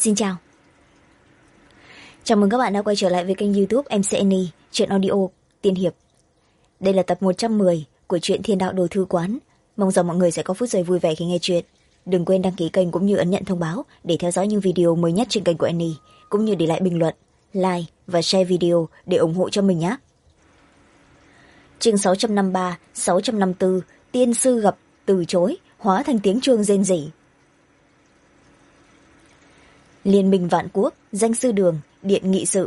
Xin chào. Chào mừng các bạn đã quay trở lại với kênh YouTube MC Annie, truyện audio tiên hiệp. Đây là tập 110 của truyện Thiên Đạo Đồ Thư Quán. Mong rằng mọi người sẽ có phút giây vui vẻ khi nghe chuyện. Đừng quên đăng ký kênh cũng như ấn nhận thông báo để theo dõi những video mới nhất trên kênh của Annie, cũng như để lại bình luận, like và share video để ủng hộ cho mình nhé. Chương 653, 654, tiên sư gặp, từ chối, hóa thành tiếng chuông rên rỉ. Liên minh vạn quốc, danh sư đường, điện nghị sự.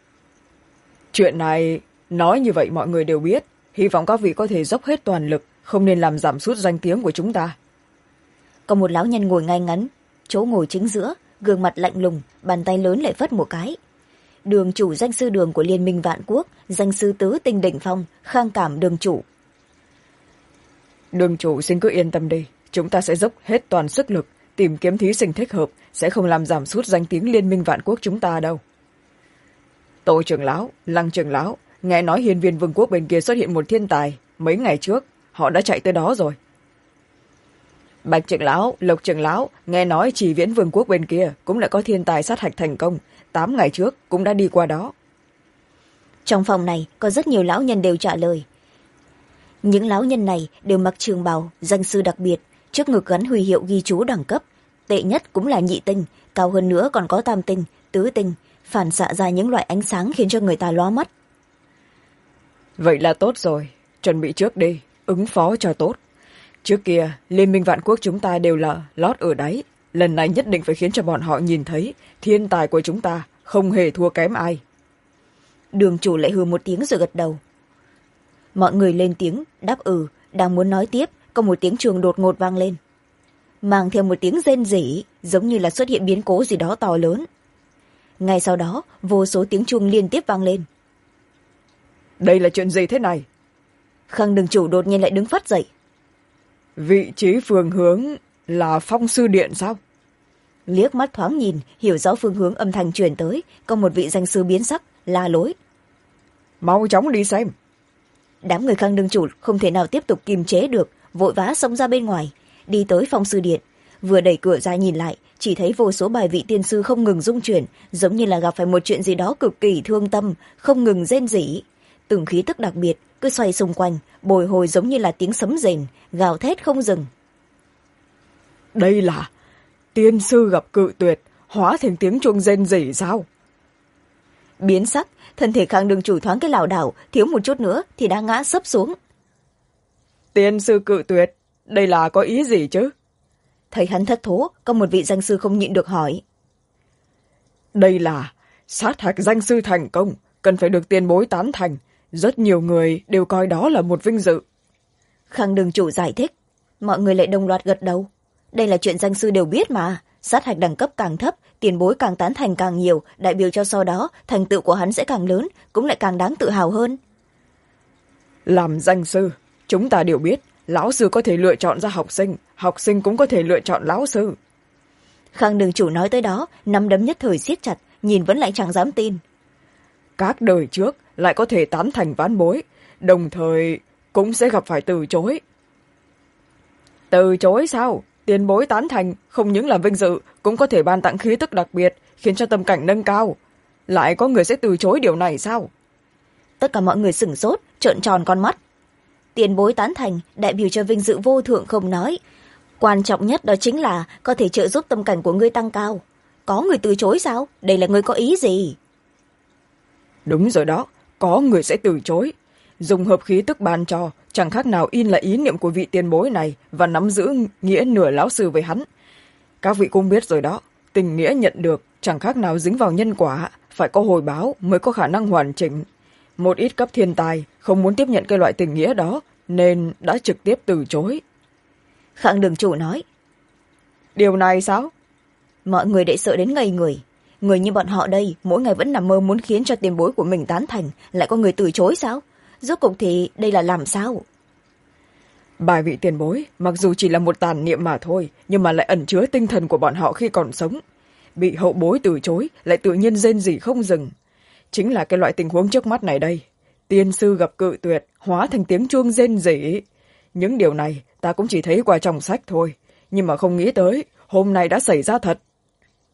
Chuyện này, nói như vậy mọi người đều biết. Hy vọng các vị có thể dốc hết toàn lực, không nên làm giảm sút danh tiếng của chúng ta. Có một lão nhân ngồi ngay ngắn, chỗ ngồi chính giữa, gương mặt lạnh lùng, bàn tay lớn lại phất một cái. Đường chủ danh sư đường của Liên minh vạn quốc, danh sư tứ tinh đỉnh phong, Khang Cảm đường chủ. Đường chủ xin cứ yên tâm đi, chúng ta sẽ dốc hết toàn sức lực, tìm kiếm thí sinh thích hợp, sẽ không làm giảm sút danh tiếng Liên minh vạn quốc chúng ta đâu. Tô trưởng lão, Lăng trưởng lão, nghe nói hiên viên vương quốc bên kia xuất hiện một thiên tài, mấy ngày trước, họ đã chạy tới đó rồi. Bạch trưởng lão, Lộc trưởng lão, nghe nói Chỉ Viễn vương quốc bên kia cũng đã có thiên tài sát hạch thành công, 8 ngày trước cũng đã đi qua đó. Trong phòng này có rất nhiều lão nhân đều trả lời. Những lão nhân này đều mặc trường bào, danh sư đặc biệt, trước ngực gắn huy hiệu ghi chú đẳng cấp. Tệ nhất cũng là nhị tinh, cao hơn nữa còn có tam tinh, tứ tinh, phản xạ ra những loại ánh sáng khiến cho người ta lóa mắt. Vậy là tốt rồi, chuẩn bị trước đi, ứng phó cho tốt. Trước kia, Liên minh vạn quốc chúng ta đều là lót ở đáy. Lần này nhất định phải khiến cho bọn họ nhìn thấy thiên tài của chúng ta không hề thua kém ai. Đường chủ lại hừ một tiếng rồi gật đầu. Mọi người lên tiếng, đáp đang muốn nói tiếp, có một tiếng chuông đột ngột vang lên. Mang theo một tiếng rên rỉ, giống như là xuất hiện biến cố gì đó to lớn. Ngay sau đó, vô số tiếng chuông liên tiếp vang lên. Đây là chuyện gì thế này? Khang đường chủ đột nhiên lại đứng phắt dậy. Vị trí phương hướng là Phong sư điện sao? Liếc mắt thoáng nhìn, hiểu rõ phương hướng âm thanh truyền tới, có một vị danh sư biến sắc, la lối. Mau chóng đi xem. Đám người Khang đường chủ không thể nào tiếp tục kiềm chế được, vội vã xông ra bên ngoài, đi tới Phong sư điện. Vừa đẩy cửa ra nhìn lại, chỉ thấy vô số bài vị tiên sư không ngừng rung chuyển, giống như là gặp phải một chuyện gì đó cực kỳ thương tâm, không ngừng rên rỉ. Từng khí tức đặc biệt cứ xoay xung quanh, bồi hồi giống như là tiếng sấm rền, gào thét không dừng. Đây là tiên sư gặp cự tuyệt, hóa thành tiếng chuông rên rỉ sao? Biến sắc, thân thể Khang đường chủ thoáng cái lảo đảo, thiếu một chút nữa thì đã ngã sấp xuống. Tiên sư cự tuyệt, đây là có ý gì chứ? Thấy hắn thất thố, có một vị danh sư không nhịn được hỏi. Đây là sát hạch danh sư thành công, cần phải được tiền bối tán thành. Rất nhiều người đều coi đó là một vinh dự. Khang đường chủ giải thích. Mọi người lại đồng loạt gật đầu. Đây là chuyện danh sư đều biết mà. Sát hạch đẳng cấp càng thấp, tiền bối càng tán thành càng nhiều, đại biểu cho sau đó thành tựu của hắn sẽ càng lớn, cũng lại càng đáng tự hào hơn. Làm danh sư, chúng ta đều biết, lão sư có thể lựa chọn ra học sinh cũng có thể lựa chọn lão sư. Khang đường chủ nói tới đó, nắm đấm nhất thời siết chặt, nhìn vẫn lại chẳng dám tin. Các đời trước lại có thể tán thành ván bối, đồng thời cũng sẽ gặp phải từ chối. Từ chối sao? Tiền bối tán thành không những là vinh dự, cũng có thể ban tặng khí tức đặc biệt, khiến cho tâm cảnh nâng cao. Lại có người sẽ từ chối điều này sao? Tất cả mọi người sửng sốt, trợn tròn con mắt. Tiền bối tán thành đại biểu cho vinh dự vô thượng không nói. Quan trọng nhất đó chính là có thể trợ giúp tâm cảnh của ngươi tăng cao. Có người từ chối sao? Đây là ngươi có ý gì? Đúng rồi đó, có người sẽ từ chối. Dùng hợp khí tức ban cho, chẳng khác nào in là ý niệm của vị tiền bối này và nắm giữ nghĩa nửa lão sư với hắn. Các vị cũng biết rồi đó, tình nghĩa nhận được chẳng khác nào dính vào nhân quả, phải có hồi báo mới có khả năng hoàn chỉnh. Một ít cấp thiên tài không muốn tiếp nhận cái loại tình nghĩa đó nên đã trực tiếp từ chối. Khang đường chủ nói. Điều này sao? Mọi người đã sợ đến ngây người. Người như bọn họ đây mỗi ngày vẫn nằm mơ muốn khiến cho tiền bối của mình tán thành, lại có người từ chối sao? Rốt cuộc thì đây là làm sao? Bài vị tiền bối mặc dù chỉ là một tàn niệm mà thôi, nhưng mà lại ẩn chứa tinh thần của bọn họ khi còn sống. Bị hậu bối từ chối lại tự nhiên rên rỉ không dừng. Chính là cái loại tình huống trước mắt này đây. Tiên sư gặp cự tuyệt, hóa thành tiếng chuông rên rỉ. Những điều này ta cũng chỉ thấy qua trong sách thôi, nhưng mà không nghĩ tới hôm nay đã xảy ra thật.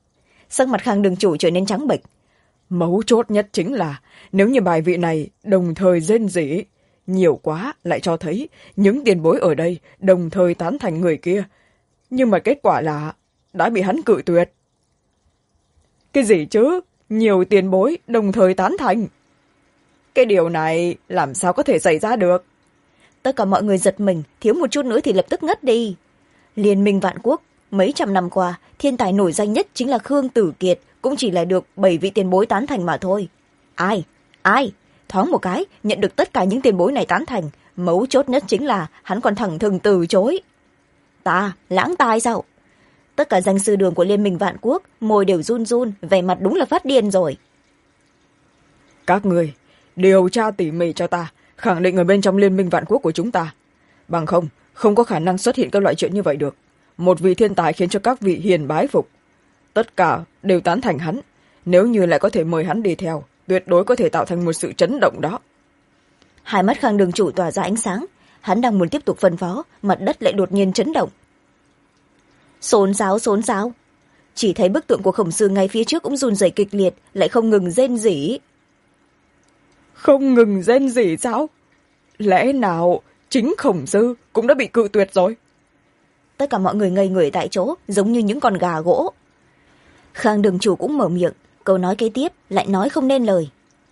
sắc mặt Khang đường chủ trở nên trắng bệch. Mấu chốt nhất chính là nếu như bài vị này đồng thời rên rỉ nhiều quá, lại cho thấy những tiền bối ở đây đồng thời tán thành người kia, nhưng mà kết quả là đã bị hắn cự tuyệt. Cái gì chứ? Nhiều tiền bối đồng thời tán thành? Cái điều này làm sao có thể xảy ra được? Tất cả mọi người giật mình, thiếu một chút nữa thì lập tức ngất đi. Liên minh vạn quốc mấy trăm năm qua, thiên tài nổi danh nhất chính là Khương Tử Kiệt, cũng chỉ là được 7 vị tiền bối tán thành mà thôi. Ai thoáng một cái nhận được tất cả những tiền bối này tán thành, mấu chốt nhất chính là hắn còn thẳng thừng từ chối. Ta lãng tai sao? Tất cả danh sư đường của liên minh vạn quốc môi đều run run, vẻ mặt đúng là phát điên rồi. Các người điều tra tỉ mỉ cho ta, khẳng định ở bên trong liên minh vạn quốc của chúng ta, bằng không có khả năng xuất hiện các loại chuyện như vậy được. Một vị thiên tài khiến cho các vị hiền bái phục, tất cả đều tán thành hắn, nếu như lại có thể mời hắn đi theo, tuyệt đối có thể tạo thành một sự chấn động đó. Hai mắt Khang đường chủ tỏa ra ánh sáng, hắn đang muốn tiếp tục phân phó, mặt đất lại đột nhiên chấn động. Xôn xao, chỉ thấy bức tượng của Khổng Sư ngay phía trước cũng run rẩy kịch liệt, lại không ngừng rên rỉ. Không ngừng rên rỉ sao? Lẽ nào chính Khổng Sư cũng đã bị cự tuyệt rồi? Tất cả mọi người ngây người tại chỗ, giống như những con gà gỗ. Khang đường chủ cũng mở miệng, câu nói kế tiếp lại nói không nên lời.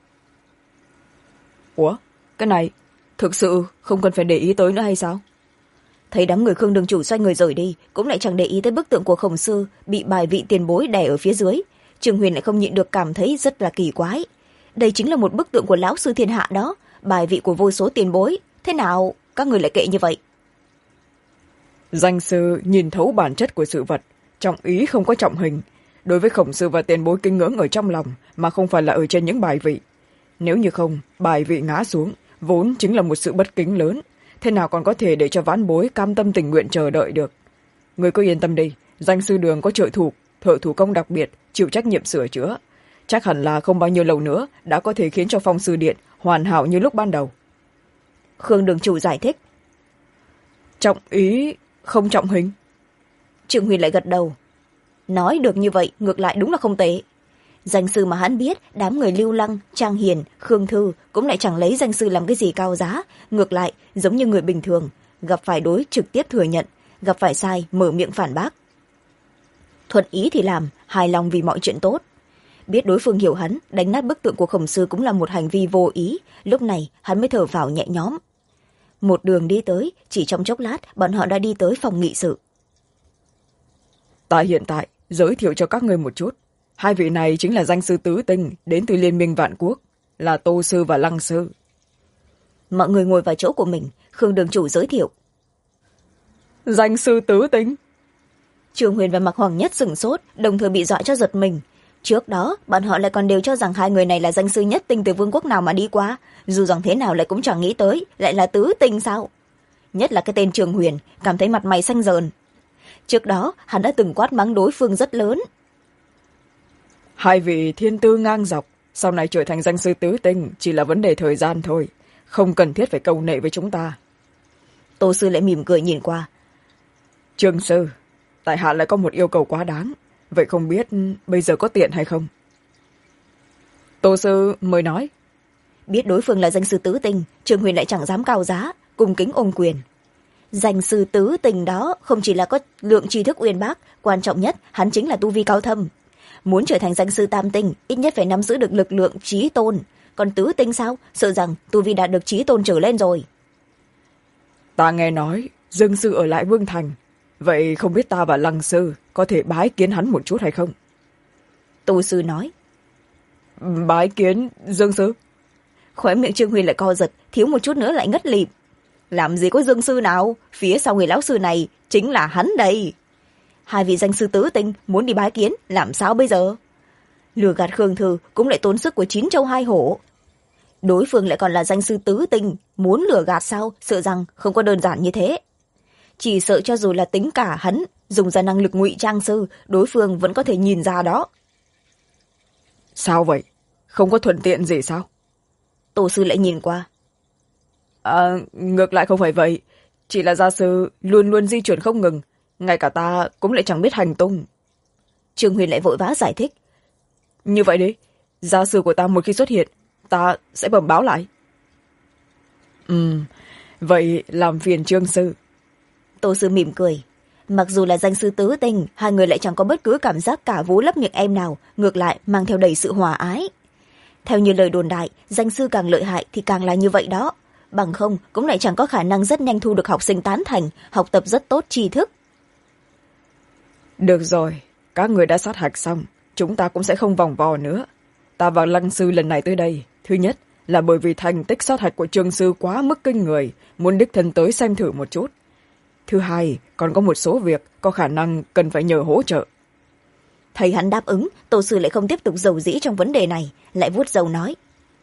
Ủa, cái này thực sự không cần phải để ý tới nữa hay sao? Thấy đám người Khương đường chủ xoay người rời đi, cũng lại chẳng để ý tới bức tượng của Khổng Sư bị bài vị tiền bối đè ở phía dưới. Trường Huyền lại không nhịn được cảm thấy rất là kỳ quái. Đây chính là một bức tượng của lão sư thiên hạ đó, bài vị của vô số tiền bối, thế nào các người lại kệ như vậy? Danh sư nhìn thấu bản chất của sự vật, trọng ý không có trọng hình. Đối với Khổng Sư và tiền bối kính ngưỡng ở trong lòng, mà không phải là ở trên những bài vị. Nếu như không, bài vị ngã xuống vốn chính là một sự bất kính lớn, thế nào còn có thể để cho vãn bối cam tâm tình nguyện chờ đợi được. Người cứ yên tâm đi, danh sư đường có thợ thủ công đặc biệt chịu trách nhiệm sửa chữa, chắc hẳn là không bao nhiêu lâu nữa đã có thể khiến cho Phong Sư Điện hoàn hảo như lúc ban đầu. Khương đường chủ giải thích. Trọng ý không trọng hình? Trường Huyền lại gật đầu. Nói được như vậy ngược lại đúng là không tệ. Danh sư mà hắn biết, đám người Lưu Lăng, Trang Hiền, Khương Thư cũng lại chẳng lấy danh sư làm cái gì cao giá, ngược lại giống như người bình thường, gặp phải đối trực tiếp thừa nhận, gặp phải sai mở miệng phản bác. Thuận ý thì làm, hài lòng vì mọi chuyện tốt. Biết đối phương hiểu hắn, đánh nát bức tượng của Khổng Sư cũng là một hành vi vô ý, lúc này hắn mới thở phào nhẹ nhõm. Một đường đi tới, chỉ trong chốc lát bọn họ đã đi tới phòng nghị sự. Ta hiện tại giới thiệu cho các người một chút. Hai vị này chính là danh sư tứ tinh đến từ liên minh vạn quốc, là Tô Sư và Lăng Sư. Mọi người ngồi vào chỗ của mình, Khương đường chủ giới thiệu. Danh sư tứ tinh? Trường Huyền và Mạc Hoàng Nhất sửng sốt, đồng thời bị dọa cho giật mình. Trước đó bọn họ lại còn đều cho rằng hai người này là danh sư nhất tinh từ vương quốc nào mà đi qua, dù rằng thế nào lại cũng chẳng nghĩ tới lại là tứ tinh sao. Nhất là cái tên Trường Huyền, cảm thấy mặt mày xanh dờn. Trước đó hắn đã từng quát mắng đối phương rất lớn. Hai vị thiên tư ngang dọc, sau này trở thành danh sư tứ tinh chỉ là vấn đề thời gian thôi, không cần thiết phải câu nệ với chúng ta. Tô Sư lại mỉm cười nhìn qua. Trương Sư, tại hạ lại có một yêu cầu quá đáng, vậy không biết bây giờ có tiện hay không? Tô Sư mới nói. Biết đối phương là danh sư tứ tinh, Trường Huyền lại chẳng dám cao giá, cung kính ôm quyền. Danh sư tứ tinh đó không chỉ là có lượng tri thức uyên bác, quan trọng nhất hắn chính là tu vi cao thâm. Muốn trở thành danh sư tam tinh, ít nhất phải nắm giữ được lực lượng chí tôn. Còn tứ tinh sao? Sợ rằng tu vi đạt được chí tôn trở lên rồi. Ta nghe nói Dương Sư ở lại Vương Thành, vậy không biết ta và Lăng Sư có thể bái kiến hắn một chút hay không? Tô Sư nói. Bái kiến Dương Sư? Khóe miệng Trương Huy lại co giật, thiếu một chút nữa lại ngất lịm. Làm gì có Dương Sư nào, phía sau người lão sư này chính là hắn đây. Hai vị danh sư tứ tinh muốn đi bái kiến, làm sao bây giờ? Lừa gạt Khương Thư cũng lại tốn sức của 9 châu 2 hổ. Đối phương lại còn là danh sư tứ tinh, muốn lừa gạt sao, sợ rằng không có đơn giản như thế. Chỉ sợ cho dù là tính cả hắn dùng ra năng lực ngụy trang sư, đối phương vẫn có thể nhìn ra đó. Sao vậy? Không có thuận tiện gì sao? Tổ sư lại nhìn qua. Ngược lại không phải vậy, chỉ là gia sư luôn luôn di chuyển không ngừng, ngay cả ta cũng lại chẳng biết hành tung. Trương Huyền lại vội vã giải thích. Như vậy đi, gia sư của ta một khi xuất hiện, ta sẽ bẩm báo lại. Vậy làm phiền Trương sư. Tô sư mỉm cười. Mặc dù là danh sư tứ tình, hai người lại chẳng có bất cứ cảm giác cả vú lấp miệng em nào, ngược lại mang theo đầy sự hòa ái. Theo như lời đồn đại, danh sư càng lợi hại thì càng là như vậy đó. Bằng không cũng lại chẳng có khả năng rất nhanh thu được học sinh tán thành, học tập rất tốt tri thức. Được rồi, các người đã sát hạch xong, chúng ta cũng sẽ không vòng vo nữa. Ta và Lăng sư lần này tới đây, thứ nhất là bởi vì thành tích sát hạch của Trương sư quá mức kinh người, muốn đích thân tới xem thử một chút. Thứ hai, còn có một số việc có khả năng cần phải nhờ hỗ trợ. Thấy hắn đáp ứng, Tô sư lại không tiếp tục dầu dĩ trong vấn đề này, lại vuốt râu nói.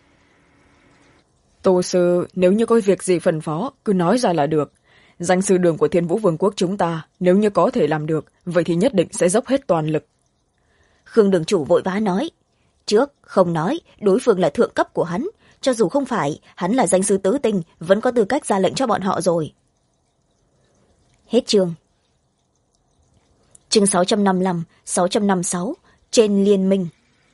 Tô sư, nếu như có việc gì phân phó, cứ nói ra là được. Danh sư đường của Thiên Vũ Vương quốc chúng ta, nếu như có thể làm được, vậy thì nhất định sẽ dốc hết toàn lực. Khương đường chủ vội vã nói. Trước, không nói, đối phương là thượng cấp của hắn. Cho dù không phải, hắn là danh sư tứ tinh, vẫn có tư cách ra lệnh cho bọn họ rồi. Hết chương. Chương 655, 656, trên liên minh.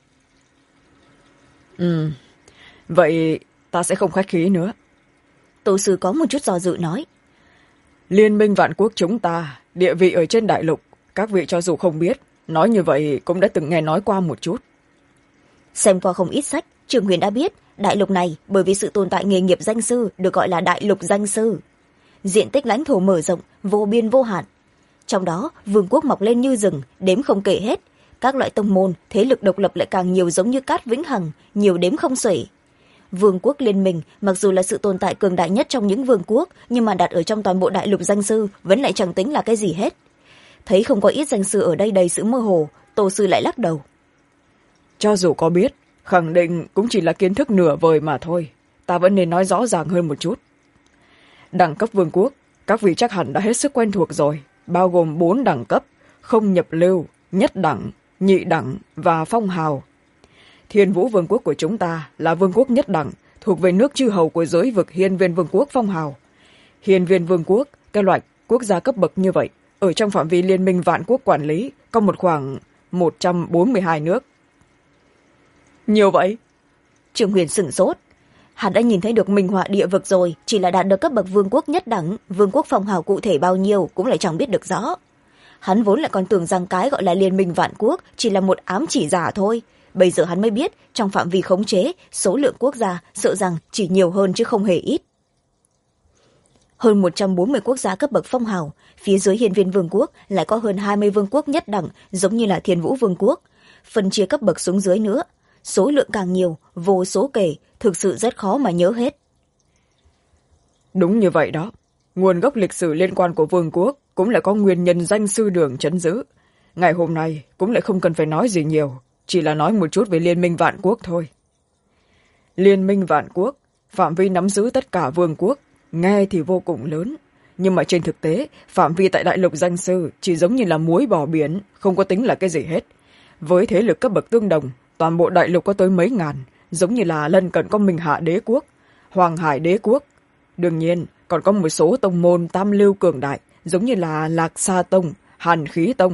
Vậy ta sẽ không khách khí nữa. Tô sư có một chút do dự nói. Liên minh vạn quốc chúng ta, địa vị ở trên đại lục, các vị cho dù không biết, nói như vậy cũng đã từng nghe nói qua một chút. Xem qua không ít sách, Trương Huyền đã biết, đại lục này bởi vì sự tồn tại nghề nghiệp danh sư được gọi là đại lục danh sư. Diện tích lãnh thổ mở rộng, vô biên vô hạn. Trong đó, vương quốc mọc lên như rừng, đếm không kể hết. Các loại tông môn, thế lực độc lập lại càng nhiều giống như cát vĩnh hằng, nhiều đếm không xuể. Vương quốc liên minh, mặc dù là sự tồn tại cường đại nhất trong những vương quốc, nhưng mà đặt ở trong toàn bộ đại lục danh sư vẫn lại chẳng tính là cái gì hết. Thấy không có ít danh sư ở đây đầy sự mơ hồ, Tô sư lại lắc đầu. Cho dù có biết, khẳng định cũng chỉ là kiến thức nửa vời mà thôi. Ta vẫn nên nói rõ ràng hơn một chút. Đẳng cấp vương quốc, các vị chắc hẳn đã hết sức quen thuộc rồi, bao gồm 4 đẳng cấp, không nhập lưu, nhất đẳng, nhị đẳng và phong hào. Thiên Vũ Vương quốc của chúng ta là vương quốc nhất đẳng, thuộc về nước chư hầu của giới vực Hiên Viên Vương quốc phong hào. Hiên Viên Vương quốc, cái loại quốc gia cấp bậc như vậy, ở trong phạm vi liên minh vạn quốc quản lý, có một khoảng 142 nước. Nhiều vậy? Trương Huyền sửng sốt. Hắn đã nhìn thấy được minh họa địa vực rồi, chỉ là đạt được cấp bậc vương quốc nhất đẳng, vương quốc phong hào cụ thể bao nhiêu cũng lại chẳng biết được rõ. Hắn vốn lại còn tưởng rằng cái gọi là liên minh vạn quốc chỉ là một ám chỉ giả thôi. Bây giờ hắn mới biết, trong phạm vi khống chế, số lượng quốc gia sợ rằng chỉ nhiều hơn chứ không hề ít. Hơn 140 quốc gia cấp bậc phong hào, phía dưới Hiên Viên Vương quốc lại có hơn 20 vương quốc nhất đẳng, giống như là Thiên Vũ Vương quốc. Phân chia cấp bậc xuống dưới nữa, số lượng càng nhiều, vô số kể, thực sự rất khó mà nhớ hết. Đúng như vậy đó. Nguồn gốc lịch sử liên quan của vương quốc cũng lại có nguyên nhân danh sư đường trấn giữ. Ngày hôm nay cũng lại không cần phải nói gì nhiều, chỉ là nói một chút về Liên minh vạn quốc thôi. Liên minh vạn quốc, phạm vi nắm giữ tất cả vương quốc, nghe thì vô cùng lớn. Nhưng mà trên thực tế, phạm vi tại đại lục danh sư chỉ giống như là muối bỏ biển, không có tính là cái gì hết. Với thế lực cấp bậc tương đồng, toàn bộ đại lục có tới mấy ngàn, giống như là lân cận có Minh Hạ đế quốc, Hoàng Hải đế quốc. Đương nhiên, còn có một số tông môn tam lưu cường đại, giống như là Lạc Sa Tông, Hàn Khí Tông.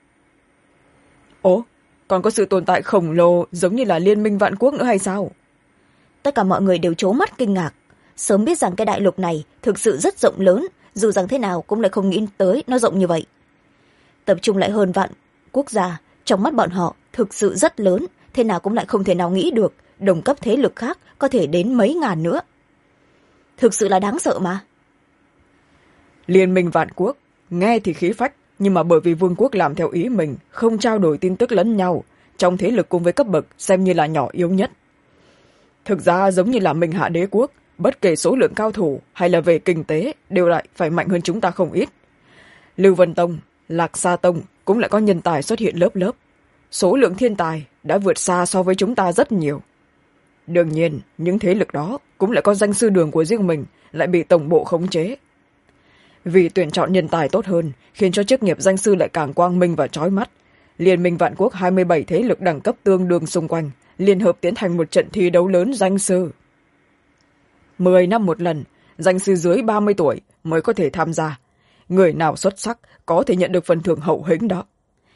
Ồ, còn có sự tồn tại khổng lồ giống như là Liên minh vạn quốc nữa hay sao? Tất cả mọi người đều trố mắt kinh ngạc. Sớm biết rằng cái đại lục này thực sự rất rộng lớn, dù rằng thế nào cũng lại không nghĩ tới nó rộng như vậy. Tập trung lại hơn vạn quốc gia, trong mắt bọn họ thực sự rất lớn, thế nào cũng lại không thể nào nghĩ được đồng cấp thế lực khác có thể đến mấy ngàn nữa. Thực sự là đáng sợ mà. Liên minh vạn quốc, nghe thì khí phách, nhưng mà bởi vì vương quốc làm theo ý mình, không trao đổi tin tức lẫn nhau, trong thế lực cùng với cấp bậc xem như là nhỏ yếu nhất. Thực ra giống như là Minh Hạ đế quốc, bất kể số lượng cao thủ hay là về kinh tế đều lại phải mạnh hơn chúng ta không ít. Lưu Vân Tông, Lạc Sa Tông cũng lại có nhân tài xuất hiện lớp lớp. Số lượng thiên tài đã vượt xa so với chúng ta rất nhiều. Đương nhiên, những thế lực đó cũng lại có danh sư đường của riêng mình, lại bị tổng bộ khống chế. Vì tuyển chọn nhân tài tốt hơn, khiến cho chức nghiệp danh sư lại càng quang minh và chói mắt. Liên minh vạn quốc 27 thế lực đẳng cấp tương đương xung quanh, liên hợp tiến hành một trận thi đấu lớn danh sư. 10 năm một lần, danh sư dưới 30 tuổi mới có thể tham gia. Người nào xuất sắc có thể nhận được phần thưởng hậu hĩnh đó.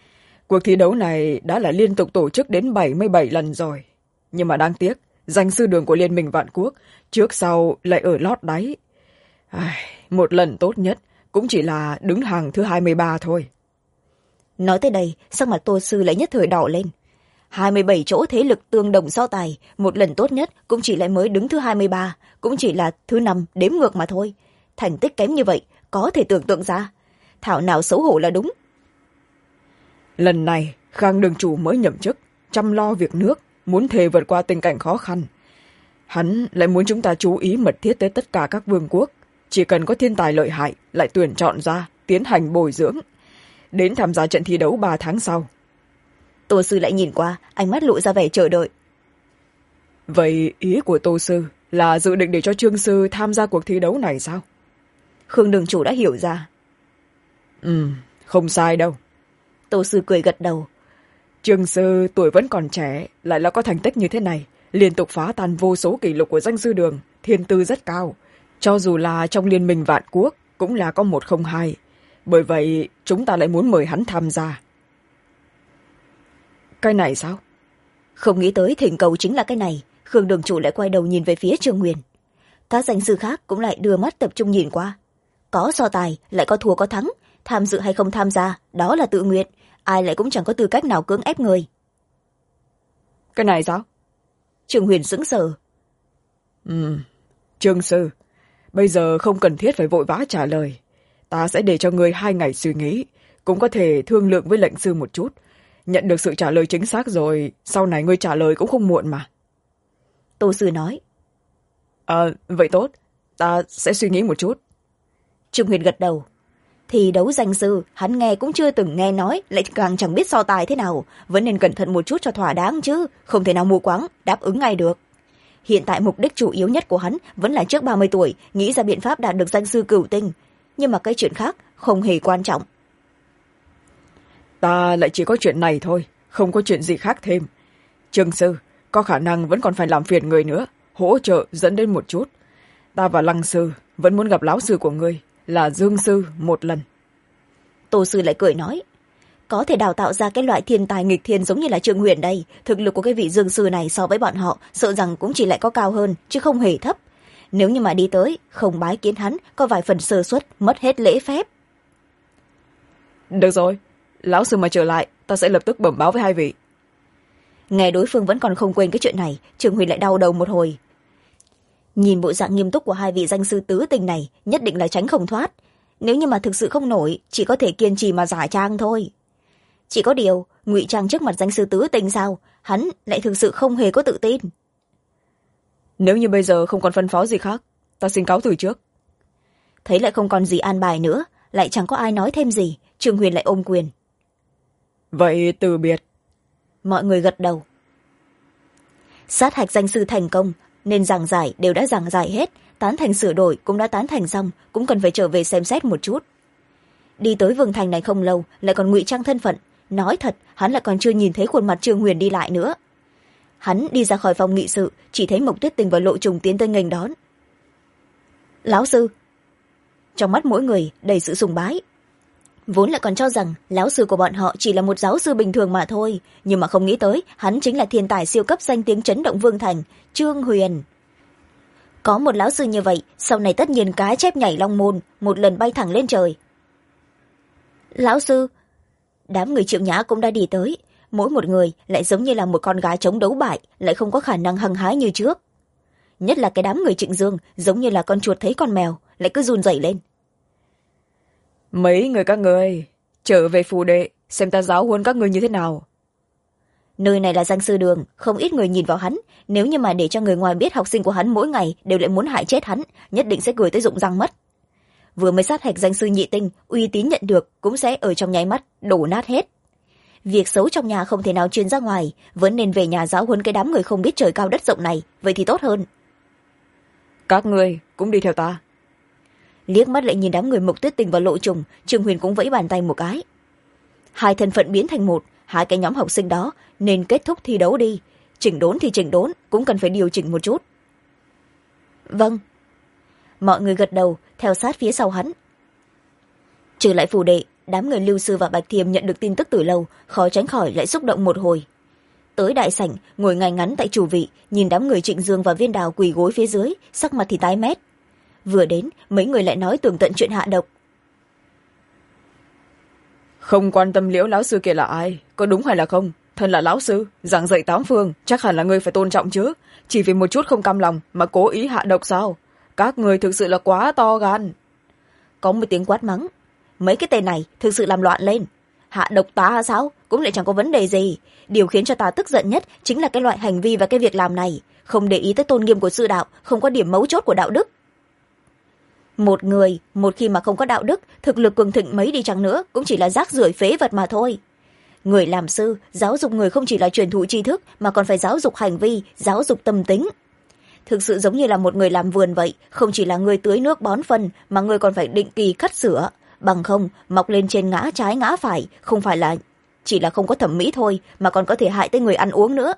cuộc thi đấu này đã là liên tục tổ chức đến 77 lần rồi. Nhưng mà đáng tiếc, danh sư đường của Liên minh Vạn Quốc trước sau lại ở lót đáy. Một lần tốt nhất cũng chỉ là đứng hàng thứ 23 thôi. Nói tới đây, sắc mặt Tô Sư lại nhất thời đỏ lên. 27 chỗ thế lực tương đồng so tài, một lần tốt nhất cũng chỉ lại mới đứng thứ 23, cũng chỉ là thứ 5 đếm ngược mà thôi. Thành tích kém như vậy, có thể tưởng tượng ra. Thảo nào xấu hổ là đúng. Lần này, Khang đường chủ mới nhậm chức, chăm lo việc nước, muốn thề vượt qua tình cảnh khó khăn. Hắn lại muốn chúng ta chú ý mật thiết tới tất cả các vương quốc. Chỉ cần có thiên tài lợi hại, lại tuyển chọn ra, tiến hành bồi dưỡng. Đến tham gia trận thi đấu 3 tháng sau. Tô Sư lại nhìn qua, ánh mắt lộ ra vẻ chờ đợi. Vậy ý của Tô Sư là dự định để cho Trương Sư tham gia cuộc thi đấu này sao? Khương đường chủ đã hiểu ra. Không sai đâu. Tô Sư cười gật đầu. Trương Sư tuổi vẫn còn trẻ, lại là có thành tích như thế này, liên tục phá tan vô số kỷ lục của danh sư đường, thiên tư rất cao. Cho dù là trong Liên minh Vạn Quốc, cũng là có 102. Bởi vậy, chúng ta lại muốn mời hắn tham gia. Cái này sao? Không nghĩ tới thỉnh cầu chính là cái này. Khương đường chủ lại quay đầu nhìn về phía Trương Huyền. Các danh sư khác cũng lại đưa mắt tập trung nhìn qua. Có so tài, lại có thua có thắng. Tham dự hay không tham gia, đó là tự nguyện. Ai lại cũng chẳng có tư cách nào cưỡng ép người. Cái này sao? Trương Huyền sững sờ. Trương Sư, bây giờ không cần thiết phải vội vã trả lời. Ta sẽ để cho ngươi 2 ngày suy nghĩ, cũng có thể thương lượng với lệnh sư một chút. Nhận được sự trả lời chính xác rồi, sau này ngươi trả lời cũng không muộn mà. Tô Sư nói. Vậy tốt, ta sẽ suy nghĩ một chút. Trương Huyền gật đầu. Thì đấu danh sư, hắn nghe cũng chưa từng nghe nói, lại càng chẳng biết so tài thế nào. Vẫn nên cẩn thận một chút cho thỏa đáng chứ, không thể nào mù quáng, đáp ứng ngay được. Hiện tại mục đích chủ yếu nhất của hắn vẫn là trước 30 tuổi, nghĩ ra biện pháp đạt được danh sư cửu tinh. Nhưng mà cái chuyện khác không hề quan trọng. Ta lại chỉ có chuyện này thôi, không có chuyện gì khác thêm. Trương Sư, có khả năng vẫn còn phải làm phiền người nữa, hỗ trợ dẫn đến một chút. Ta và Lăng Sư vẫn muốn gặp lão sư của ngươi, là Dương Sư một lần. Tô Sư lại cười nói. Có thể đào tạo ra cái loại thiên tài nghịch thiên giống như là Trương Huyền đây. Thực lực của cái vị Dương Sư này so với bọn họ, sợ rằng cũng chỉ lại có cao hơn, chứ không hề thấp. Nếu như mà đi tới, không bái kiến hắn, có vài phần sơ suất, mất hết lễ phép. Được rồi, lão sư mà trở lại, ta sẽ lập tức bẩm báo với 2 vị. Nghe đối phương vẫn còn không quên cái chuyện này, Trương Huyền lại đau đầu một hồi. Nhìn bộ dạng nghiêm túc của 2 vị danh sư tứ tình này, nhất định là tránh không thoát. Nếu như mà thực sự không nổi, chỉ có thể kiên trì mà giả trang thôi. Chỉ có điều, ngụy trang trước mặt danh sư tứ tình sao, hắn lại thực sự không hề có tự tin. Nếu như bây giờ không còn phân phó gì khác, ta xin cáo từ trước. Thấy lại không còn gì an bài nữa, lại chẳng có ai nói thêm gì, Trương Huyền lại ôm quyền. Vậy từ biệt. Mọi người gật đầu. Sát hạch danh sư thành công, nên giảng giải đều đã giảng giải hết, tán thành sửa đổi cũng đã tán thành xong, cũng cần phải trở về xem xét một chút. Đi tới Vương Thành này không lâu, lại còn ngụy trang thân phận. Nói thật, hắn lại còn chưa nhìn thấy khuôn mặt Trương Huyền đi lại nữa. Hắn đi ra khỏi phòng nghị sự, chỉ thấy Mộc Tuyết Tình và Lộ Trùng tiến tới nghênh đón. Lão sư. Trong mắt mỗi người đầy sự sùng bái. Vốn lại còn cho rằng lão sư của bọn họ chỉ là một giáo sư bình thường mà thôi, nhưng mà không nghĩ tới hắn chính là thiên tài siêu cấp danh tiếng chấn động Vương Thành, Trương Huyền. Có một lão sư như vậy, sau này tất nhiên cá chép nhảy long môn, một lần bay thẳng lên trời. Lão sư. Đám người Triệu Nhã cũng đã đi tới, mỗi một người lại giống như là một con gái chống đấu bại, lại không có khả năng hăng hái như trước. Nhất là cái đám người Trịnh Dương, giống như là con chuột thấy con mèo, lại cứ run rẩy lên. Mấy người các người, trở về phù đệ, xem ta giáo huấn các người như thế nào. Nơi này là danh sư đường, không ít người nhìn vào hắn, nếu như mà để cho người ngoài biết học sinh của hắn mỗi ngày đều lại muốn hại chết hắn, nhất định sẽ cười tới rụng răng mất. Vừa mới sát hạch danh sư nhị tinh, uy tín nhận được cũng sẽ ở trong nháy mắt đổ nát hết. Việc xấu trong nhà không thể nào truyền ra ngoài, vẫn nên về nhà giáo huấn cái đám người không biết trời cao đất rộng này, vậy thì tốt hơn. Các người cũng đi theo ta. Liếc mắt lại nhìn đám người Mộc Tuyết Tình và Lộ Trùng, Trương Huyền cũng vẫy bàn tay một cái. 2 thân phận biến thành một, 2 cái nhóm học sinh đó nên kết thúc thi đấu đi. Chỉnh đốn thì chỉnh đốn, cũng cần phải điều chỉnh một chút. Vâng. Mọi người gật đầu, theo sát phía sau hắn. Trở lại phủ đệ, đám người Lưu Sư và Bạch Thiềm nhận được tin tức từ lâu, khó tránh khỏi lại xúc động một hồi. Tới đại sảnh, ngồi ngay ngắn tại chủ vị, nhìn đám người Trịnh Dương và Viên Đào quỳ gối phía dưới, sắc mặt thì tái mét. Vừa đến, mấy người lại nói tường tận chuyện hạ độc. Không quan tâm Liễu lão sư kia là ai, có đúng hay là không, thân là lão sư, giảng dạy tám phương, chắc hẳn là người phải tôn trọng chứ. Chỉ vì một chút không cam lòng mà cố ý hạ độc sao? Các người thực sự là quá to gan. Có một tiếng quát mắng. Mấy cái tên này thực sự làm loạn lên. Hạ độc ta sao? Cũng lại chẳng có vấn đề gì. Điều khiến cho ta tức giận nhất chính là cái loại hành vi và cái việc làm này. Không để ý tới tôn nghiêm của sư đạo, không có điểm mấu chốt của đạo đức. Một người, một khi mà không có đạo đức, thực lực cường thịnh mấy đi chăng nữa, cũng chỉ là rác rưởi phế vật mà thôi. Người làm sư, giáo dục người không chỉ là truyền thụ tri thức, mà còn phải giáo dục hành vi, giáo dục tâm tính. Thực sự giống như là một người làm vườn vậy, không chỉ là người tưới nước bón phân, mà người còn phải định kỳ cắt sửa. Bằng không, mọc lên trên ngã trái ngã phải, không phải là chỉ là không có thẩm mỹ thôi, mà còn có thể hại tới người ăn uống nữa.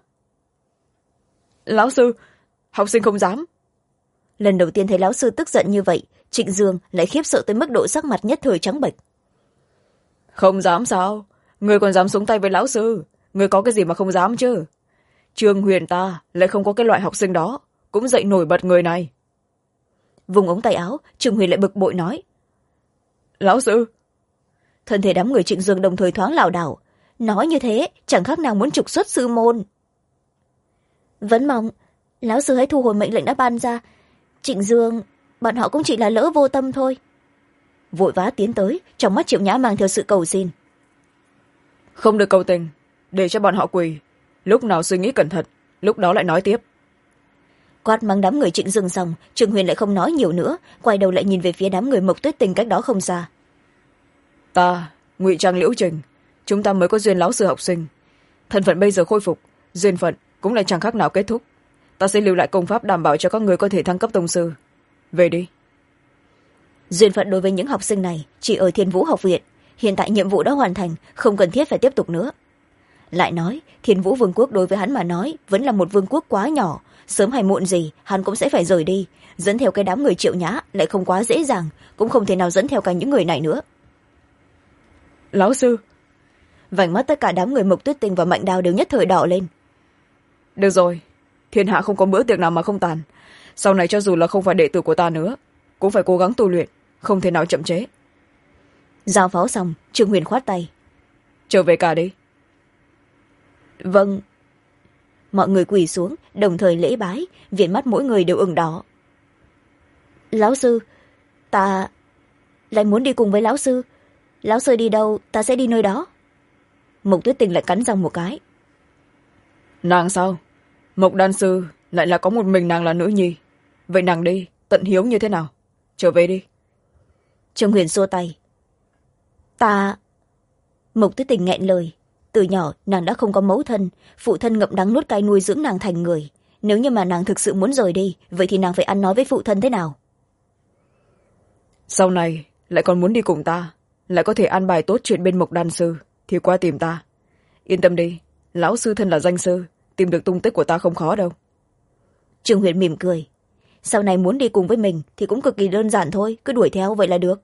Lão sư, học sinh không dám. Lần đầu tiên thấy lão sư tức giận như vậy, Trịnh Dương lại khiếp sợ tới mức độ sắc mặt nhất thời trắng bệch. Không dám sao? Người còn dám xuống tay với lão sư? Người có cái gì mà không dám chứ? Trương Huyền ta lại không có cái loại học sinh đó, cũng dậy nổi bật người này. Vùng ống tay áo, Trương Huyền lại bực bội nói. Lão sư. Thân thể đám người Trịnh Dương đồng thời thoáng lảo đảo. Nói như thế chẳng khác nào muốn trục xuất sư môn. Vẫn mong lão sư hãy thu hồi mệnh lệnh đã ban ra. Trịnh Dương, bọn họ cũng chỉ là lỡ vô tâm thôi. Vội vã tiến tới, trong mắt Triệu Nhã mang theo sự cầu xin. Không được cầu tình, để cho bọn họ quỳ. Lúc nào suy nghĩ cẩn thận, lúc đó lại nói tiếp. Quát mắng đám người Trịnh Dương xong, Trương Huyền lại không nói nhiều nữa, quay đầu lại nhìn về phía đám người Mộc Tuyết Tình cách đó không xa. Ta, Ngụy Trang Liễu Trình, chúng ta mới có duyên lão sư học sinh. Thân phận bây giờ khôi phục, duyên phận cũng lại chẳng khác nào kết thúc. Ta sẽ lưu lại công pháp đảm bảo cho các người có thể thăng cấp tông sư. Về đi. Duyên phận đối với những học sinh này chỉ ở Thiên Vũ học viện. Hiện tại nhiệm vụ đã hoàn thành, không cần thiết phải tiếp tục nữa. Lại nói, Thiên Vũ vương quốc đối với hắn mà nói vẫn là một vương quốc quá nhỏ. Sớm hay muộn gì hắn cũng sẽ phải rời đi. Dẫn theo cái đám người Triệu Nhã lại không quá dễ dàng, cũng không thể nào dẫn theo cả những người này nữa. Lão sư. Vành mắt tất cả đám người Mộc Tuyết Tình và Mạnh Đào đều nhất thời đỏ lên. Được rồi, thiên hạ không có bữa tiệc nào mà không tàn. Sau này cho dù là không phải đệ tử của ta nữa, cũng phải cố gắng tu luyện, không thể nào chậm chế. Giao phó xong, Trương Huyền khoát tay. Trở về cả đi. Vâng. Mọi người quỳ xuống, đồng thời lễ bái, viền mắt mỗi người đều ửng đỏ. Lão sư, ta lại muốn đi cùng với lão sư. Lão sư đi đâu, ta sẽ đi nơi đó. Mộc Tuyết Tình lại cắn răng một cái. Nàng sao? Mộc đan sư lại là có một mình nàng là nữ nhi. Vậy nàng đi, tận hiếu như thế nào? Trở về đi. Trương Huyền xua tay. Ta... Mộc Tuyết Tình nghẹn lời. Từ nhỏ nàng đã không có mẫu thân, phụ thân ngậm đắng nuốt cay nuôi dưỡng nàng thành người. Nếu như mà nàng thực sự muốn rời đi, vậy thì nàng phải ăn nói với phụ thân thế nào? Sau này lại còn muốn đi cùng ta, lại có thể an bài tốt chuyện bên Mộc đan sư, thì qua tìm ta. Yên tâm đi, lão sư thân là danh sư, tìm được tung tích của ta không khó đâu. Trương Huyền mỉm cười. Sau này muốn đi cùng với mình thì cũng cực kỳ đơn giản thôi, cứ đuổi theo vậy là được.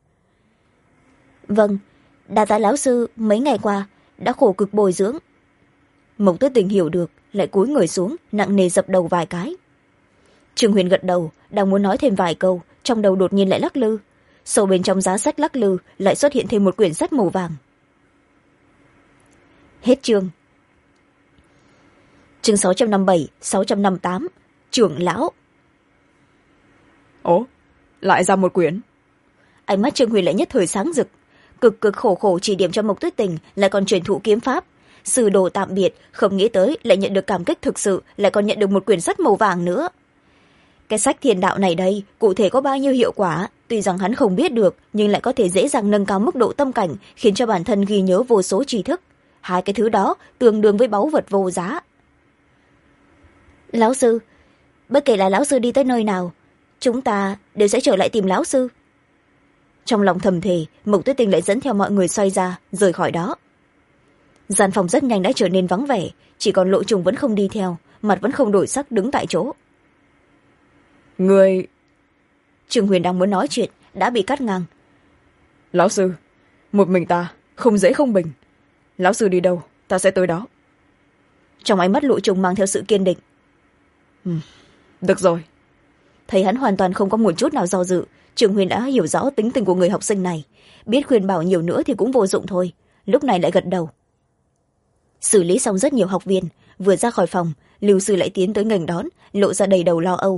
Vâng, đa tạ lão sư mấy ngày qua đã khổ cực bồi dưỡng. Mộc Tuyết Tình hiểu được, lại cúi người xuống, nặng nề dập đầu vài cái. Trương Huyền gật đầu, đang muốn nói thêm vài câu, trong đầu đột nhiên lại lắc lư. Sâu bên trong giá sách lắc lư lại xuất hiện thêm một quyển sách màu vàng. Hết chương. Chương 657, 658, trưởng lão. Ố, lại ra một quyển. Ánh mắt Trương Huyền lại nhất thời sáng rực. Cực cực khổ khổ chỉ điểm cho Mộc Tuyết Tình, lại còn truyền thụ kiếm pháp. Sư đồ tạm biệt, không nghĩ tới lại nhận được cảm kích thực sự, lại còn nhận được một quyển sách màu vàng nữa. Cái sách thiền đạo này đây, cụ thể có bao nhiêu hiệu quả, tuy rằng hắn không biết được, nhưng lại có thể dễ dàng nâng cao mức độ tâm cảnh, khiến cho bản thân ghi nhớ vô số tri thức. Hai cái thứ đó tương đương với báu vật vô giá. Lão sư, bất kể là lão sư đi tới nơi nào, chúng ta đều sẽ trở lại tìm lão sư. Trong lòng thầm thề, Mộc Tuyết Tình lại dẫn theo mọi người xoay ra, rời khỏi đó. Gian phòng rất nhanh đã trở nên vắng vẻ, chỉ còn Lộ Trùng vẫn không đi theo, mặt vẫn không đổi sắc đứng tại chỗ. Người... Trương Huyền đang muốn nói chuyện, đã bị cắt ngang. Lão sư, một mình ta không dễ không bình. Lão sư đi đâu ta sẽ tới đó. Trong ánh mắt Lộ Trùng mang theo sự kiên định. Được rồi. Thấy hắn hoàn toàn không có một chút nào do dự, Trường Huyền đã hiểu rõ tính tình của người học sinh này, biết khuyên bảo nhiều nữa thì cũng vô dụng thôi, lúc này lại gật đầu. Xử lý xong rất nhiều học viên, vừa ra khỏi phòng, Lưu sư lại tiến tới nghênh đón, lộ ra đầy đầu lo âu.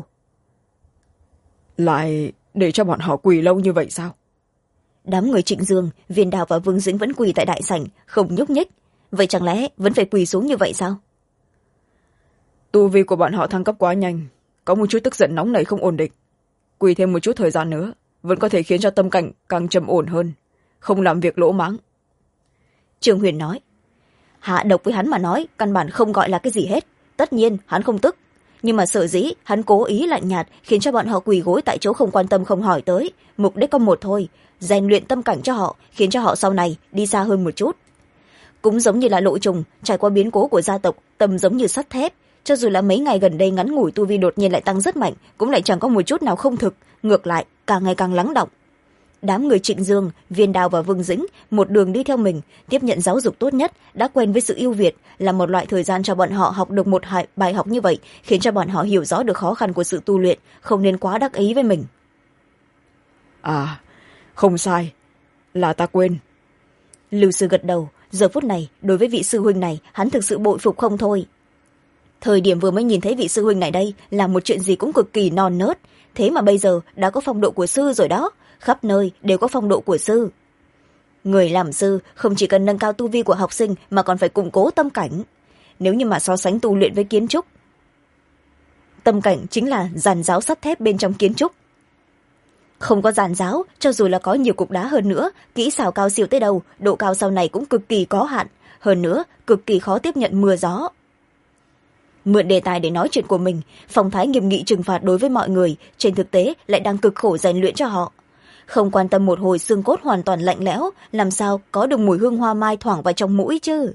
Lại để cho bọn họ quỳ lâu như vậy sao? Đám người Trịnh Dương, Viên Đào và Vương Dĩnh vẫn quỳ tại đại sảnh, không nhúc nhích. Vậy chẳng lẽ vẫn phải quỳ xuống như vậy sao? Tu vi của bọn họ thăng cấp quá nhanh, có một chút tức giận nóng nảy không ổn định. Quỳ thêm một chút thời gian nữa vẫn có thể khiến cho tâm cảnh càng trầm ổn hơn, không làm việc lỗ mãng. Trường Huyền nói. Hạ độc với hắn mà nói căn bản không gọi là cái gì hết. Tất nhiên hắn không tức, nhưng mà sở dĩ hắn cố ý lạnh nhạt khiến cho bọn họ quỳ gối tại chỗ không quan tâm không hỏi tới, mục đích có một thôi, rèn luyện tâm cảnh cho họ, khiến cho họ sau này đi xa hơn một chút. Cũng giống như là Lộ Trùng trải qua biến cố của gia tộc, tâm giống như sắt thép, cho dù là mấy ngày gần đây ngắn ngủi tu vi đột nhiên lại tăng rất mạnh, cũng lại chẳng có một chút nào không thực, ngược lại càng ngày càng lắng đọng. Đám người Trịnh Dương, Viên Đào và Vương Dĩnh một đường đi theo mình, tiếp nhận giáo dục tốt nhất, đã quen với sự ưu việt, là một loại thời gian cho bọn họ học được một bài học như vậy, khiến cho bọn họ hiểu rõ được khó khăn của sự tu luyện, không nên quá đắc ý với mình. À, không sai, là ta quên. Lưu sư gật đầu, giờ phút này đối với vị sư huynh này hắn thực sự bội phục không thôi. Thời điểm vừa mới nhìn thấy vị sư huynh này đây là một chuyện gì cũng cực kỳ non nớt, thế mà bây giờ đã có phong độ của sư rồi đó, khắp nơi đều có phong độ của sư. Người làm sư không chỉ cần nâng cao tu vi của học sinh mà còn phải củng cố tâm cảnh. Nếu như mà so sánh tu luyện với kiến trúc, tâm cảnh chính là giàn giáo sắt thép bên trong kiến trúc. Không có giàn giáo, cho dù là có nhiều cục đá hơn nữa, kỹ xảo cao siêu tới đâu, độ cao sau này cũng cực kỳ có hạn, hơn nữa cực kỳ khó tiếp nhận mưa gió. Mượn đề tài để nói chuyện của mình, phong thái nghiêm nghị trừng phạt đối với mọi người, trên thực tế lại đang cực khổ rèn luyện cho họ. Không quan tâm một hồi xương cốt hoàn toàn lạnh lẽo, làm sao có được mùi hương hoa mai thoảng vào trong mũi chứ.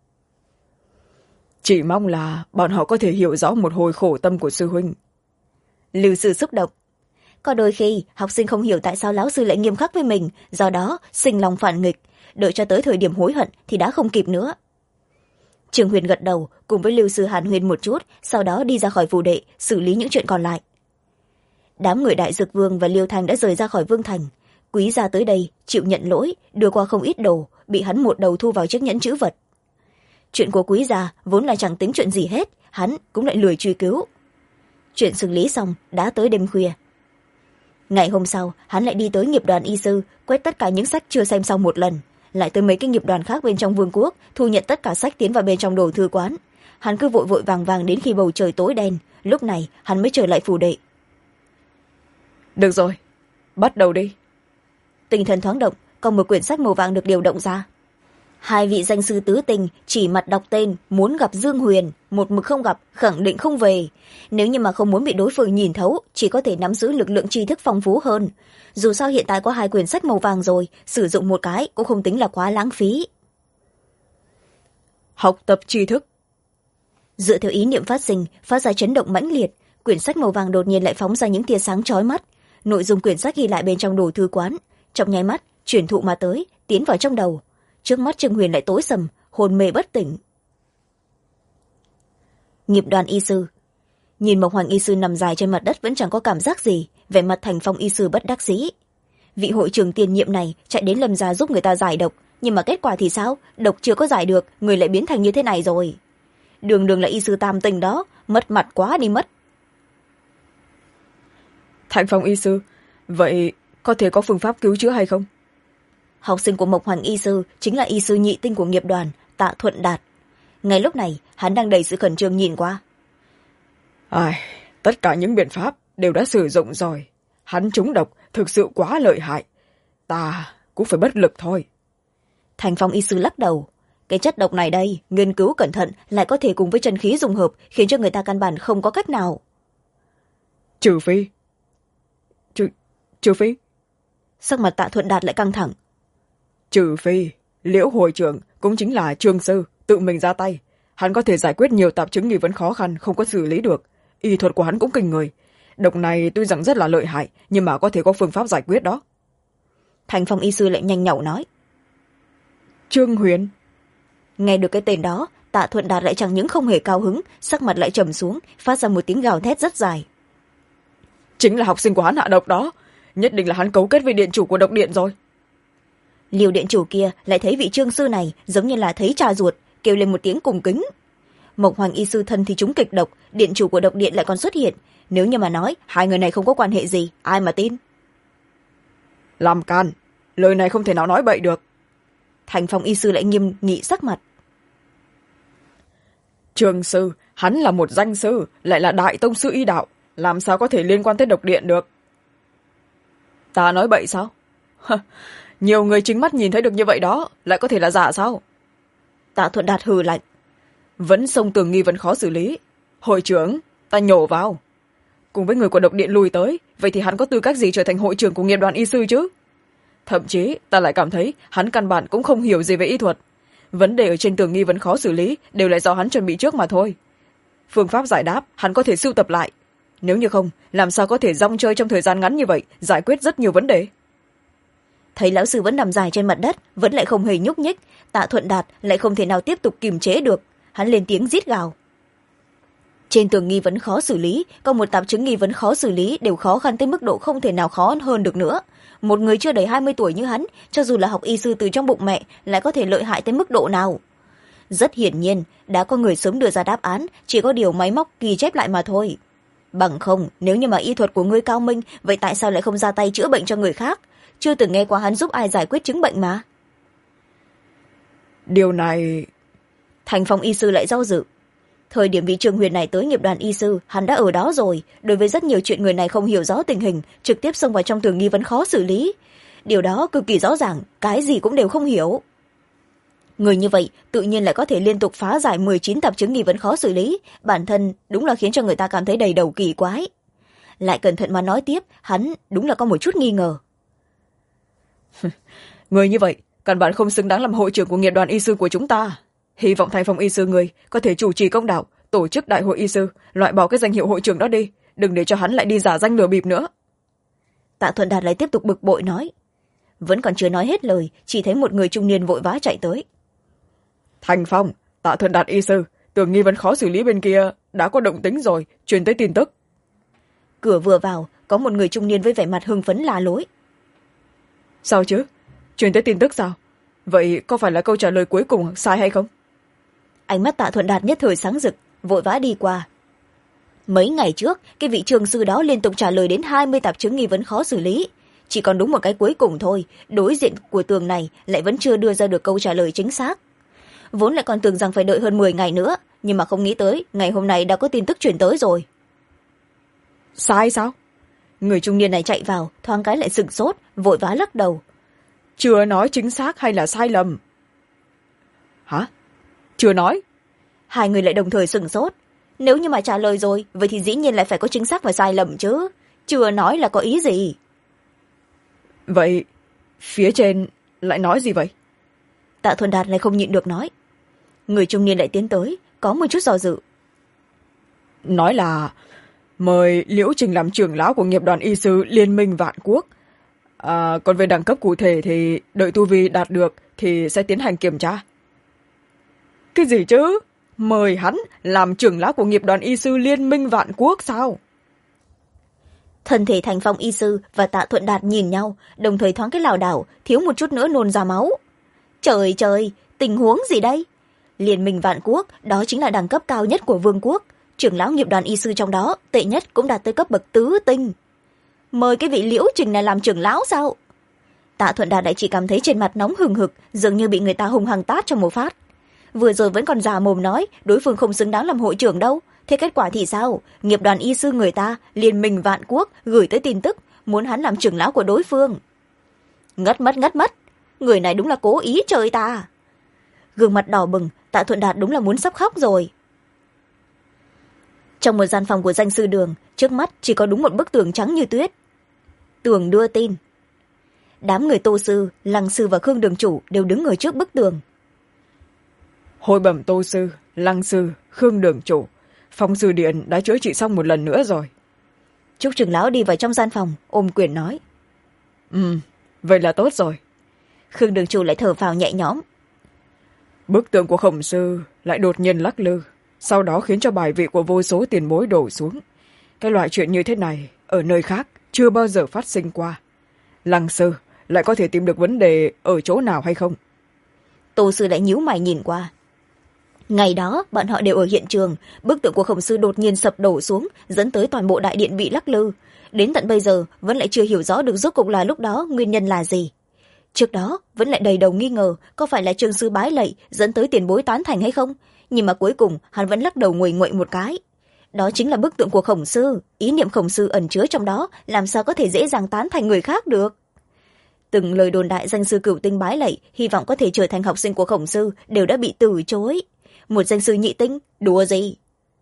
Chỉ mong là bọn họ có thể hiểu rõ một hồi khổ tâm của sư huynh. Lưu sư xúc động. Có đôi khi học sinh không hiểu tại sao lão sư lại nghiêm khắc với mình, do đó sinh lòng phản nghịch, đợi cho tới thời điểm hối hận thì đã không kịp nữa. Trường Huyền gật đầu cùng với Lưu sư hàn huyên một chút, sau đó đi ra khỏi phù đệ xử lý những chuyện còn lại. Đám người Đại Dược Vương và Liêu Thanh đã rời ra khỏi Vương Thành. Quý gia tới đây chịu nhận lỗi, đưa qua không ít đồ, bị hắn một đầu thu vào chiếc nhẫn trữ vật. Chuyện của Quý gia vốn là chẳng tính chuyện gì hết, hắn cũng lại lười truy cứu. Chuyện xử lý xong đã tới đêm khuya. Ngày hôm sau hắn lại đi tới nghiệp đoàn y sư, quét tất cả những sách chưa xem xong một lần, lại tới mấy cái nghiệp đoàn khác bên trong vương quốc, thu nhận tất cả sách tiến vào bên trong đồ thư quán. Hắn cứ vội vội vàng vàng đến khi bầu trời tối đen, lúc này hắn mới trở lại phủ đệ. Được rồi, bắt đầu đi. Tinh thần thoáng động, còn một quyển sách màu vàng được điều động ra. Hai vị danh sư tứ tình chỉ mặt đọc tên, muốn gặp Dương Huyền, một mực không gặp, khẳng định không về. Nếu như mà không muốn bị đối phương nhìn thấu, chỉ có thể nắm giữ lực lượng tri thức phong phú hơn. Dù sao hiện tại có hai quyển sách màu vàng rồi, sử dụng một cái cũng không tính là quá lãng phí. Học tập tri thức. Dựa theo ý niệm phát sinh, phát ra chấn động mãnh liệt, quyển sách màu vàng đột nhiên lại phóng ra những tia sáng chói mắt. Nội dung quyển sách ghi lại bên trong đồ thư quán, trong nháy mắt chuyển thụ mà tới, tiến vào trong đầu. Trước mắt Trương Huyền lại tối sầm, hồn mê bất tỉnh. Nghiệp đoàn y sư. Nhìn Mộc Hoành y sư nằm dài trên mặt đất vẫn chẳng có cảm giác gì, vẻ mặt Thành Phong y sư bất đắc dĩ. Vị hội trưởng tiền nhiệm này chạy đến Lâm gia giúp người ta giải độc, nhưng mà kết quả thì sao? Độc chưa có giải được, người lại biến thành như thế này rồi. Đường đường là y sư tam tình đó, mất mặt quá đi mất. Thành Phong y sư, vậy có thể có phương pháp cứu chữa hay không? Học sinh của Mộc Hoành y sư chính là y sư nhị tinh của nghiệp đoàn, Tạ Thuận Đạt. Ngay lúc này hắn đang đầy sự khẩn trương nhìn qua. Tất cả những biện pháp đều đã sử dụng rồi, hắn trúng độc thực sự quá lợi hại, ta cũng phải bất lực thôi. Thành Phong y sư lắc đầu. Cái chất độc này đây, nghiên cứu cẩn thận lại có thể cùng với chân khí dùng hợp, khiến cho người ta căn bản không có cách nào. Trừ phi. Sắc mặt Tạ Thuận Đạt lại căng thẳng. Trừ phi Liễu hội trưởng cũng chính là Trương sư tự mình ra tay, hắn có thể giải quyết nhiều tạp chứng nghi vấn khó khăn không có xử lý được. Y thuật của hắn cũng kinh người, độc này tuy rằng rất là lợi hại nhưng mà có thể có phương pháp giải quyết đó. Thành Phong y sư lại nhanh nhảu nói. Trương Huyền. Nghe được cái tên đó, Tạ Thuận Đạt lại chẳng những không hề cao hứng, sắc mặt lại trầm xuống, phát ra một tiếng gào thét rất dài. Chính là học sinh của hắn hạ độc đó, nhất định là hắn cấu kết với điện chủ của độc điện rồi. Liều điện chủ kia lại thấy vị trương sư này giống như là thấy cha ruột, kêu lên một tiếng cùng kính. Mộc Hoành y sư thân thì trúng kịch độc, điện chủ của độc điện lại còn xuất hiện, nếu như mà nói hai người này không có quan hệ gì, ai mà tin. Làm can, lời này không thể nào nói bậy được. Thành Phong y sư lại nghiêm nghị sắc mặt. Trương sư, hắn là một danh sư, lại là đại tông sư y đạo, làm sao có thể liên quan tới độc điện được? Ta nói bậy sao? Nhiều người chính mắt nhìn thấy được như vậy đó, lại có thể là giả sao? Tạ Thuận Đạt hừ lạnh. Vẫn sông tường nghi vấn khó xử lý. Hội trưởng, ta nhổ vào. Cùng với người của độc điện lùi tới, vậy thì hắn có tư cách gì trở thành hội trưởng của nghiệp đoàn y sư chứ? Thậm chí, ta lại cảm thấy hắn căn bản cũng không hiểu gì về y thuật. Vấn đề ở trên tường nghi vấn khó xử lý đều là do hắn chuẩn bị trước mà thôi. Phương pháp giải đáp, hắn có thể sưu tập lại. Nếu như không, làm sao có thể rong chơi trong thời gian ngắn như vậy, giải quyết rất nhiều vấn đề. Thấy lão sư vẫn nằm dài trên mặt đất, vẫn lại không hề nhúc nhích, Tạ Thuận Đạt lại không thể nào tiếp tục kiềm chế được. Hắn lên tiếng rít gào. Trên tường nghi vấn khó xử lý, còn một tạp chứng nghi vấn khó xử lý đều khó khăn tới mức độ không thể nào khó hơn được nữa. Một người chưa đầy 20 tuổi như hắn, cho dù là học y sư từ trong bụng mẹ, lại có thể lợi hại tới mức độ nào? Rất hiển nhiên, đã có người sớm đưa ra đáp án, chỉ có điều máy móc ghi chép lại mà thôi. Bằng không, nếu như mà y thuật của ngươi cao minh, vậy tại sao lại không ra tay chữa bệnh cho người khác? Chưa từng nghe qua hắn giúp ai giải quyết chứng bệnh mà. Điều này... Thành Phong y sư lại do dự. Thời điểm vị Trương Huyền này tới nghiệp đoàn y sư, hắn đã ở đó rồi. Đối với rất nhiều chuyện người này không hiểu rõ tình hình, trực tiếp xông vào trong tường nghi vấn khó xử lý. Điều đó cực kỳ rõ ràng, cái gì cũng đều không hiểu. Người như vậy tự nhiên lại có thể liên tục phá giải 19 tạp chứng nghi vấn khó xử lý, bản thân đúng là khiến cho người ta cảm thấy đầy đầu kỳ quái. Lại cẩn thận mà nói tiếp, hắn đúng là có một chút nghi ngờ. Người như vậy, căn bản không xứng đáng làm hội trưởng của nghiệp đoàn y sư của chúng ta. Hy vọng Thành Phong y sư người có thể chủ trì công đạo, tổ chức đại hội y sư, loại bỏ cái danh hiệu hội trưởng đó đi, đừng để cho hắn lại đi giả danh lừa bịp nữa. Tạ Thuận Đạt lại tiếp tục bực bội nói. Vẫn còn chưa nói hết lời, chỉ thấy một người trung niên vội vã chạy tới. Thành Phong, Tạ Thuận Đạt y sư, tưởng nghi vấn khó xử lý bên kia đã có động tính rồi, truyền tới tin tức. Cửa vừa vào, có một người trung niên với vẻ mặt hưng phấn la lối. Sao chứ? Truyền tới tin tức sao? Vậy có phải là câu trả lời cuối cùng sai hay không? Ánh mắt Tạ Thuận Đạt nhất thời sáng rực, vội vã đi qua. Mấy ngày trước, cái vị trường sư đó liên tục trả lời đến 20 tạp chứng nghi vấn khó xử lý. Chỉ còn đúng một cái cuối cùng thôi, đối diện của tường này lại vẫn chưa đưa ra được câu trả lời chính xác. Vốn lại còn tưởng rằng phải đợi hơn 10 ngày nữa, nhưng mà không nghĩ tới, ngày hôm nay đã có tin tức truyền tới rồi. Sai sao? Người trung niên này chạy vào, thoáng cái lại sửng sốt, vội vã lắc đầu. Chưa nói chính xác hay là sai lầm? Hả? Chưa nói? Hai người lại đồng thời sửng sốt. Nếu như mà trả lời rồi, vậy thì dĩ nhiên lại phải có chính xác và sai lầm chứ. Chưa nói là có ý gì? Vậy, phía trên lại nói gì vậy? Tạ Thuần Đạt lại không nhịn được nói. Người trung niên lại tiến tới, có một chút do dự. Nói là mời Liễu Trình làm trưởng lão của nghiệp đoàn y sư Liên minh Vạn Quốc. Còn về đẳng cấp cụ thể thì đợi tu vi đạt được thì sẽ tiến hành kiểm tra. Cái gì chứ? Mời hắn làm trưởng lão của nghiệp đoàn y sư Liên minh Vạn Quốc sao? Thân thể Thành Phong y sư và Tạ Thuận Đạt nhìn nhau, đồng thời thoáng cái lảo đảo, thiếu một chút nữa nôn ra máu. Trời trời, tình huống gì đây? Liên minh Vạn Quốc, đó chính là đẳng cấp cao nhất của vương quốc. Trưởng lão nghiệp đoàn y sư trong đó, tệ nhất cũng đạt tới cấp bậc tứ tinh. Mời cái vị Liễu Trình này làm trưởng lão sao? Tạ Thuận Đạt lại chỉ cảm thấy trên mặt nóng hừng hực, dường như bị người ta hung hăng tát trong một phát. Vừa rồi vẫn còn già mồm nói đối phương không xứng đáng làm hội trưởng đâu, thế kết quả thì sao? Nghiệp đoàn y sư người ta, Liên minh Vạn Quốc gửi tới tin tức muốn hắn làm trưởng lão của đối phương. Ngất mất, người này đúng là cố ý chơi ta. Gương mặt đỏ bừng, Tạ Thuận Đạt đúng là muốn sắp khóc rồi. Trong một gian phòng của danh sư đường, trước mắt chỉ có đúng một bức tường trắng như tuyết. Tường đưa tin. Đám người Tô Sư, Lăng Sư và Khương Đường Chủ đều đứng ở trước bức tường. Hồi bẩm Tô Sư, Lăng Sư, Khương Đường Chủ, phòng sư điện đã chữa trị xong một lần nữa rồi. Trúc trưởng lão đi vào trong gian phòng, ôm quyền nói. Vậy là tốt rồi. Khương Đường Chủ lại thở phào nhẹ nhõm. Bức tượng của khổng sư lại đột nhiên lắc lư, sau đó khiến cho bài vị của vô số tiền bối đổ xuống. Cái loại chuyện như thế này ở nơi khác chưa bao giờ phát sinh qua. Lăng sư lại có thể tìm được vấn đề ở chỗ nào hay không? Tô sư lại nhíu mày nhìn qua. Ngày đó bọn họ đều ở hiện trường, bức tượng của khổng sư đột nhiên sập đổ xuống, dẫn tới toàn bộ đại điện bị lắc lư. Đến tận bây giờ vẫn lại chưa hiểu rõ được rốt cuộc là lúc đó nguyên nhân là gì. Trước đó vẫn lại đầy đầu nghi ngờ có phải là trường sư bái lạy dẫn tới tiền bối tán thành hay không, nhưng mà cuối cùng hắn vẫn lắc đầu nguầy nguậy một cái. Đó chính là bức tượng của khổng sư, ý niệm khổng sư ẩn chứa trong đó làm sao có thể dễ dàng tán thành người khác được. Từng lời đồn đại danh sư cửu tinh bái lạy hy vọng có thể trở thành học sinh của khổng sư đều đã bị từ chối. Một danh sư nhị tinh, đùa gì?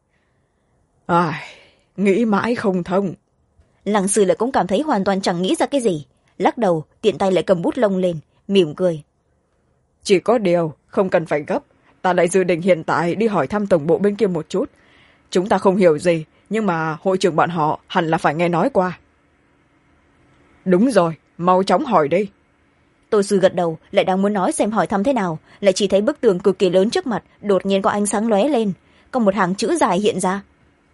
Nghĩ mãi không thông. Lăng sư lại cũng cảm thấy hoàn toàn chẳng nghĩ ra cái gì, lắc đầu tiện tay lại cầm bút lông lên, mỉm cười. Chỉ có điều không cần phải gấp, ta lại dự định hiện tại đi hỏi thăm tổng bộ bên kia một chút. Chúng ta không hiểu gì, nhưng mà hội trưởng bọn họ hẳn là phải nghe nói qua. Đúng rồi, mau chóng hỏi đi. Tô sư gật đầu, lại đang muốn nói xem hỏi thăm thế nào, lại chỉ thấy bức tường cực kỳ lớn trước mặt đột nhiên có ánh sáng lóe lên, có một hàng chữ dài hiện ra.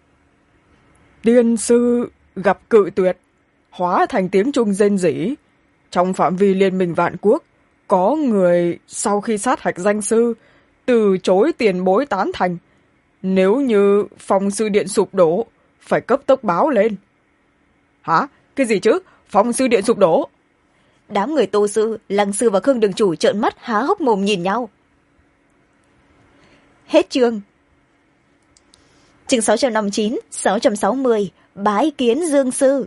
Tiên sư gặp cự tuyệt, hóa thành tiếng trung rên rỉ. Trong phạm vi liên minh vạn quốc, có người sau khi sát hạch danh sư từ chối tiền bối tán thành. Nếu như phong sư điện sụp đổ, phải cấp tốc báo lên. Hả? Cái gì chứ? Phong sư điện sụp đổ? Đám người Tô sư, Lăng sư và Khương đường chủ trợn mắt há hốc mồm nhìn nhau. Hết chương. Chương 659, 660, bái kiến Dương sư.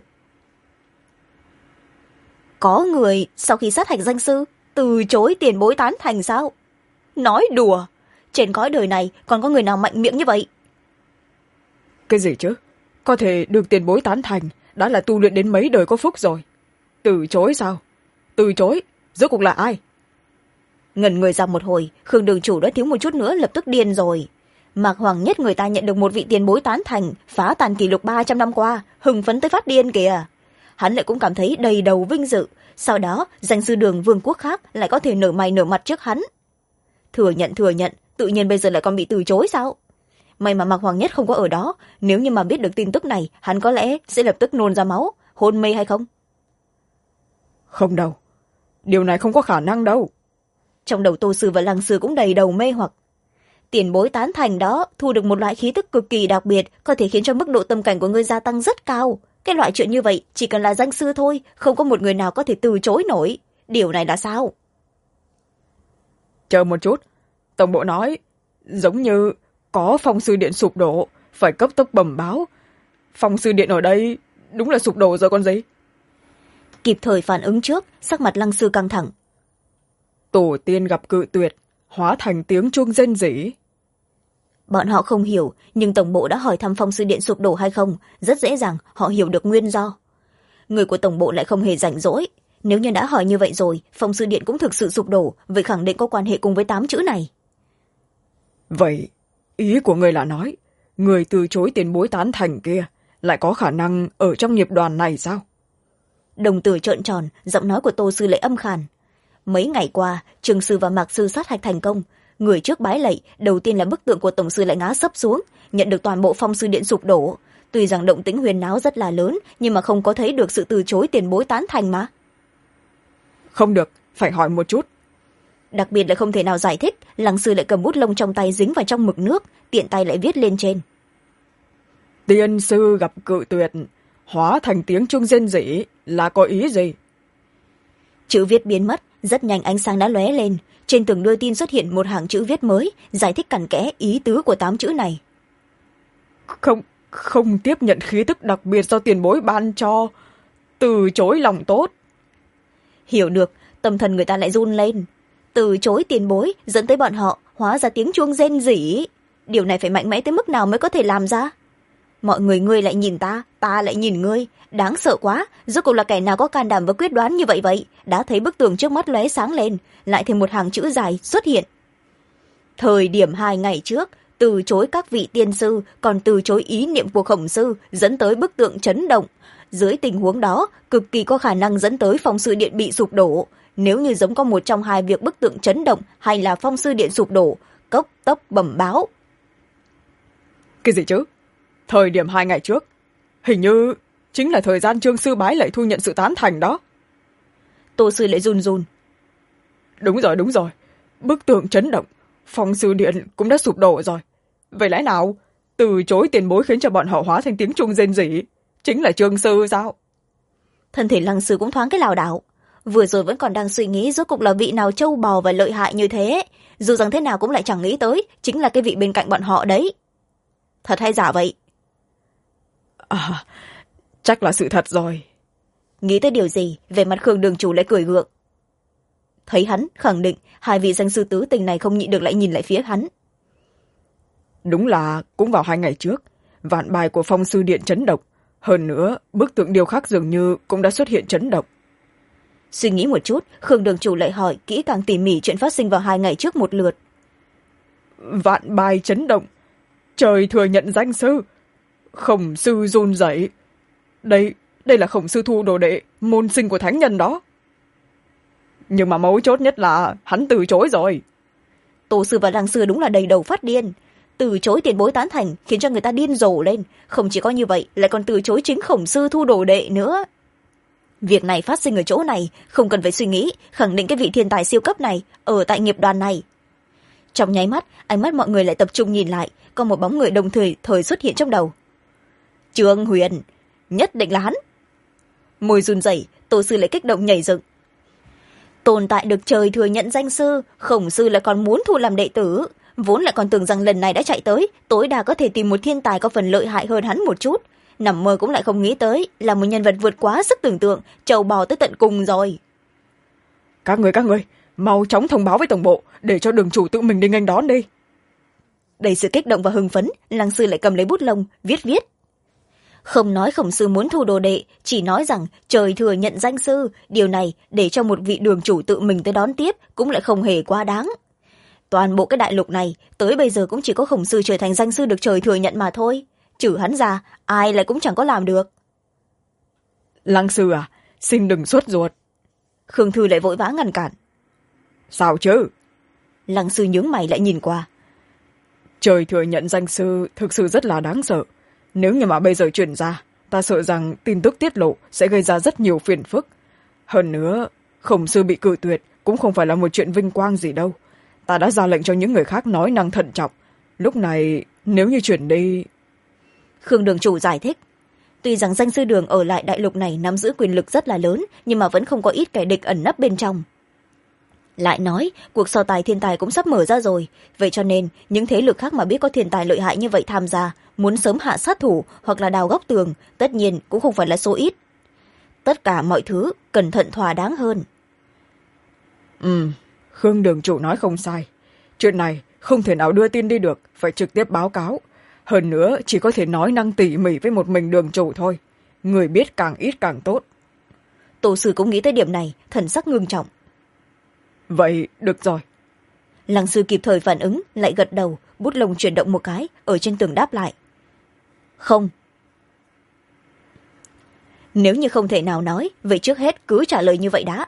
Có người sau khi sát hạch danh sư từ chối tiền bối tán thành sao? Nói đùa, trên cõi đời này còn có người nào mạnh miệng như vậy? Cái gì chứ? Có thể được tiền bối tán thành đã là tu luyện đến mấy đời có phúc rồi. Từ chối sao? Từ chối? Rốt cuộc là ai? Ngẩn người ra một hồi, Khương đường chủ đã thiếu một chút nữa lập tức điên rồi. Mạc Hoàng Nhất người ta nhận được một vị tiền bối tán thành, phá tàn kỷ lục 300 năm qua, hưng phấn tới phát điên kìa. Hắn lại cũng cảm thấy đầy đầu vinh dự, sau đó danh sư đường vương quốc khác lại có thể nở mày nở mặt trước hắn. Thừa nhận, tự nhiên bây giờ lại còn bị từ chối sao? May mà Mạc Hoàng Nhất không có ở đó, nếu như mà biết được tin tức này, hắn có lẽ sẽ lập tức nôn ra máu, hôn mê hay không? Không đâu, điều này không có khả năng đâu. Trong đầu Tô sư và Lăng sư cũng đầy đầu mê hoặc. Tiền bối tán thành đó thu được một loại khí tức cực kỳ đặc biệt, có thể khiến cho mức độ tâm cảnh của ngươi gia tăng rất cao. Cái loại chuyện như vậy chỉ cần là danh sư thôi, không có một người nào có thể từ chối nổi. Điều này là sao? Chờ một chút, tổng bộ nói giống như có phong sư điện sụp đổ, phải cấp tốc bẩm báo. Phong sư điện ở đây đúng là sụp đổ rồi còn gì. Kịp thời phản ứng trước, sắc mặt Lăng sư căng thẳng. Tổ tiên gặp cự tuyệt, hóa thành tiếng chuông rên rỉ. Bọn họ không hiểu, nhưng tổng bộ đã hỏi thăm phong sư điện sụp đổ hay không, rất dễ dàng họ hiểu được nguyên do. Người của tổng bộ lại không hề rảnh rỗi. Nếu như đã hỏi như vậy rồi, phong sư điện cũng thực sự sụp đổ, vậy khẳng định có quan hệ cùng với 8 chữ này. Vậy, ý của người là nói, người từ chối tiền bối tán thành kia lại có khả năng ở trong nghiệp đoàn này sao? Đồng tử trợn tròn, giọng nói của Tô sư lại âm khàn. Mấy ngày qua, Trường sư và Mạc sư sát hạch thành công. Người trước bái lạy, đầu tiên là bức tượng của tổng sư lại ngã sấp xuống, nhận được toàn bộ phong sư điện sụp đổ. Tuy rằng động tĩnh huyền náo rất là lớn, nhưng mà không có thấy được sự từ chối tiền bối tán thành mà. Không được, phải hỏi một chút. Đặc biệt là không thể nào giải thích, Lăng sư lại cầm bút lông trong tay dính vào trong mực nước, tiện tay lại viết lên trên. Tiên sư gặp cự tuyệt, hóa thành tiếng chuông rên rỉ là có ý gì? Chữ viết biến mất, rất nhanh ánh sáng đã lóe lên. Trên tường đưa tin xuất hiện một hàng chữ viết mới, giải thích cặn kẽ ý tứ của 8 chữ này. Không tiếp nhận khí tức đặc biệt do tiền bối ban cho, từ chối lòng tốt. Hiểu được, tâm thần người ta lại run lên. Từ chối tiền bối dẫn tới bọn họ hóa ra tiếng chuông rên rỉ. Điều này phải mạnh mẽ tới mức nào mới có thể làm ra? Mọi người ngươi lại nhìn ta, ta lại nhìn ngươi, đáng sợ quá. Rốt cuộc là kẻ nào có can đảm và quyết đoán như vậy vậy? Đã thấy bức tường trước mắt lóe sáng lên, lại thêm một hàng chữ dài xuất hiện. Thời điểm 2 ngày trước, từ chối các vị tiên sư, còn từ chối ý niệm của khổng sư, dẫn tới bức tượng chấn động. Dưới tình huống đó, cực kỳ có khả năng dẫn tới phong sư điện bị sụp đổ. nếu như giống có một trong hai việc bức tượng chấn động hay là phong sư điện sụp đổ, cốc tốc bẩm báo. Cái gì chứ? Thời điểm 2 ngày trước, hình như chính là thời gian Trương sư bái lại thu nhận sự tán thành đó. Tô sư lại run run. Đúng rồi, bức tượng chấn động, phong sư điện cũng đã sụp đổ rồi. Vậy lẽ nào từ chối tiền bối khiến cho bọn họ hóa thành tiếng Trung rên rỉ chính là Trương sư sao? Thân thể Lăng sư cũng thoáng cái lảo đảo, vừa rồi vẫn còn đang suy nghĩ rốt cục là vị nào trâu bò và lợi hại như thế, dù rằng thế nào cũng lại chẳng nghĩ tới chính là cái vị bên cạnh bọn họ đấy. Thật hay giả vậy? Chắc là sự thật rồi. Nghĩ tới điều gì, về mặt Khương đường chủ lại cười gượng. Thấy hắn khẳng định, hai vị danh sư tứ tình này không nhịn được lại nhìn lại phía hắn. Đúng là cũng vào 2 ngày trước, vạn bài của phong sư điện chấn động. Hơn nữa, bức tượng điêu khắc dường như cũng đã xuất hiện chấn động. Suy nghĩ một chút, Khương đường chủ lại hỏi kỹ càng tỉ mỉ chuyện phát sinh vào 2 ngày trước một lượt. Vạn bài chấn động, trời thừa nhận danh sư, Khổng sư run rẩy. Đây là Khổng sư thu đồ đệ, môn sinh của thánh nhân đó. Nhưng mà mấu chốt nhất là hắn từ chối rồi. Tổ sư và Lăng sư đúng là đầy đầu phát điên. Từ chối tiền bối tán thành khiến cho người ta điên rồ lên. Không chỉ có như vậy, lại còn từ chối chính Khổng sư thu đồ đệ nữa. Việc này phát sinh ở chỗ này, không cần phải suy nghĩ, khẳng định cái vị thiên tài siêu cấp này ở tại nghiệp đoàn này. Trong nháy mắt, ánh mắt mọi người lại tập trung nhìn lại, có một bóng người đồng thời xuất hiện trong đầu. Trương Huyền, nhất định là hắn. Môi run rẩy, Tô sư lại kích động nhảy dựng. Tồn tại được trời thừa nhận danh sư, Khổng sư lại còn muốn thu làm đệ tử, vốn lại còn tưởng rằng lần này đã chạy tới, tối đa có thể tìm một thiên tài có phần lợi hại hơn hắn một chút. Nằm mơ cũng lại không nghĩ tới, là một nhân vật vượt quá sức tưởng tượng, trâu bò tới tận cùng rồi. Các người, mau chóng thông báo với tổng bộ, để cho đường chủ tự mình đi nghênh đón đi. Đầy sự kích động và hưng phấn, Lăng sư lại cầm lấy bút lông, viết. Không nói Khổng sư muốn thu đồ đệ, chỉ nói rằng trời thừa nhận danh sư, điều này để cho một vị đường chủ tự mình tới đón tiếp cũng lại không hề quá đáng. Toàn bộ cái đại lục này, tới bây giờ cũng chỉ có Khổng sư trở thành danh sư được trời thừa nhận mà thôi. Trừ hắn ra, ai lại cũng chẳng có làm được. Lăng sư à, xin đừng sốt ruột. Khương Thư lại vội vã ngăn cản. Sao chứ? Lăng sư nhướng mày lại nhìn qua. Trời thừa nhận danh sư thực sự rất là đáng sợ. Nếu như mà bây giờ truyền ra, ta sợ rằng tin tức tiết lộ sẽ gây ra rất nhiều phiền phức. Hơn nữa, Khổng sư bị cự tuyệt cũng không phải là một chuyện vinh quang gì đâu. Ta đã ra lệnh cho những người khác nói năng thận trọng. Lúc này, nếu như chuyển đi... Khương đường chủ giải thích. Tuy rằng danh sư đường ở lại đại lục này nắm giữ quyền lực rất là lớn, nhưng mà vẫn không có ít kẻ địch ẩn nấp bên trong. Lại nói, cuộc so tài thiên tài cũng sắp mở ra rồi, vậy cho nên những thế lực khác mà biết có thiên tài lợi hại như vậy tham gia, muốn sớm hạ sát thủ hoặc là đào góc tường, tất nhiên cũng không phải là số ít. Tất cả mọi thứ cẩn thận thỏa đáng hơn. Khương đường chủ nói không sai. Chuyện này không thể nào đưa tin đi được, phải trực tiếp báo cáo. Hơn nữa chỉ có thể nói năng tỉ mỉ với một mình đường chủ thôi. Người biết càng ít càng tốt. Tổ sư cũng nghĩ tới điểm này, thần sắc ngưng trọng. Vậy được rồi. Lăng sư kịp thời phản ứng, lại gật đầu, bút lông chuyển động một cái, ở trên tường đáp lại. Không. Nếu như không thể nào nói, vậy trước hết cứ trả lời như vậy đã.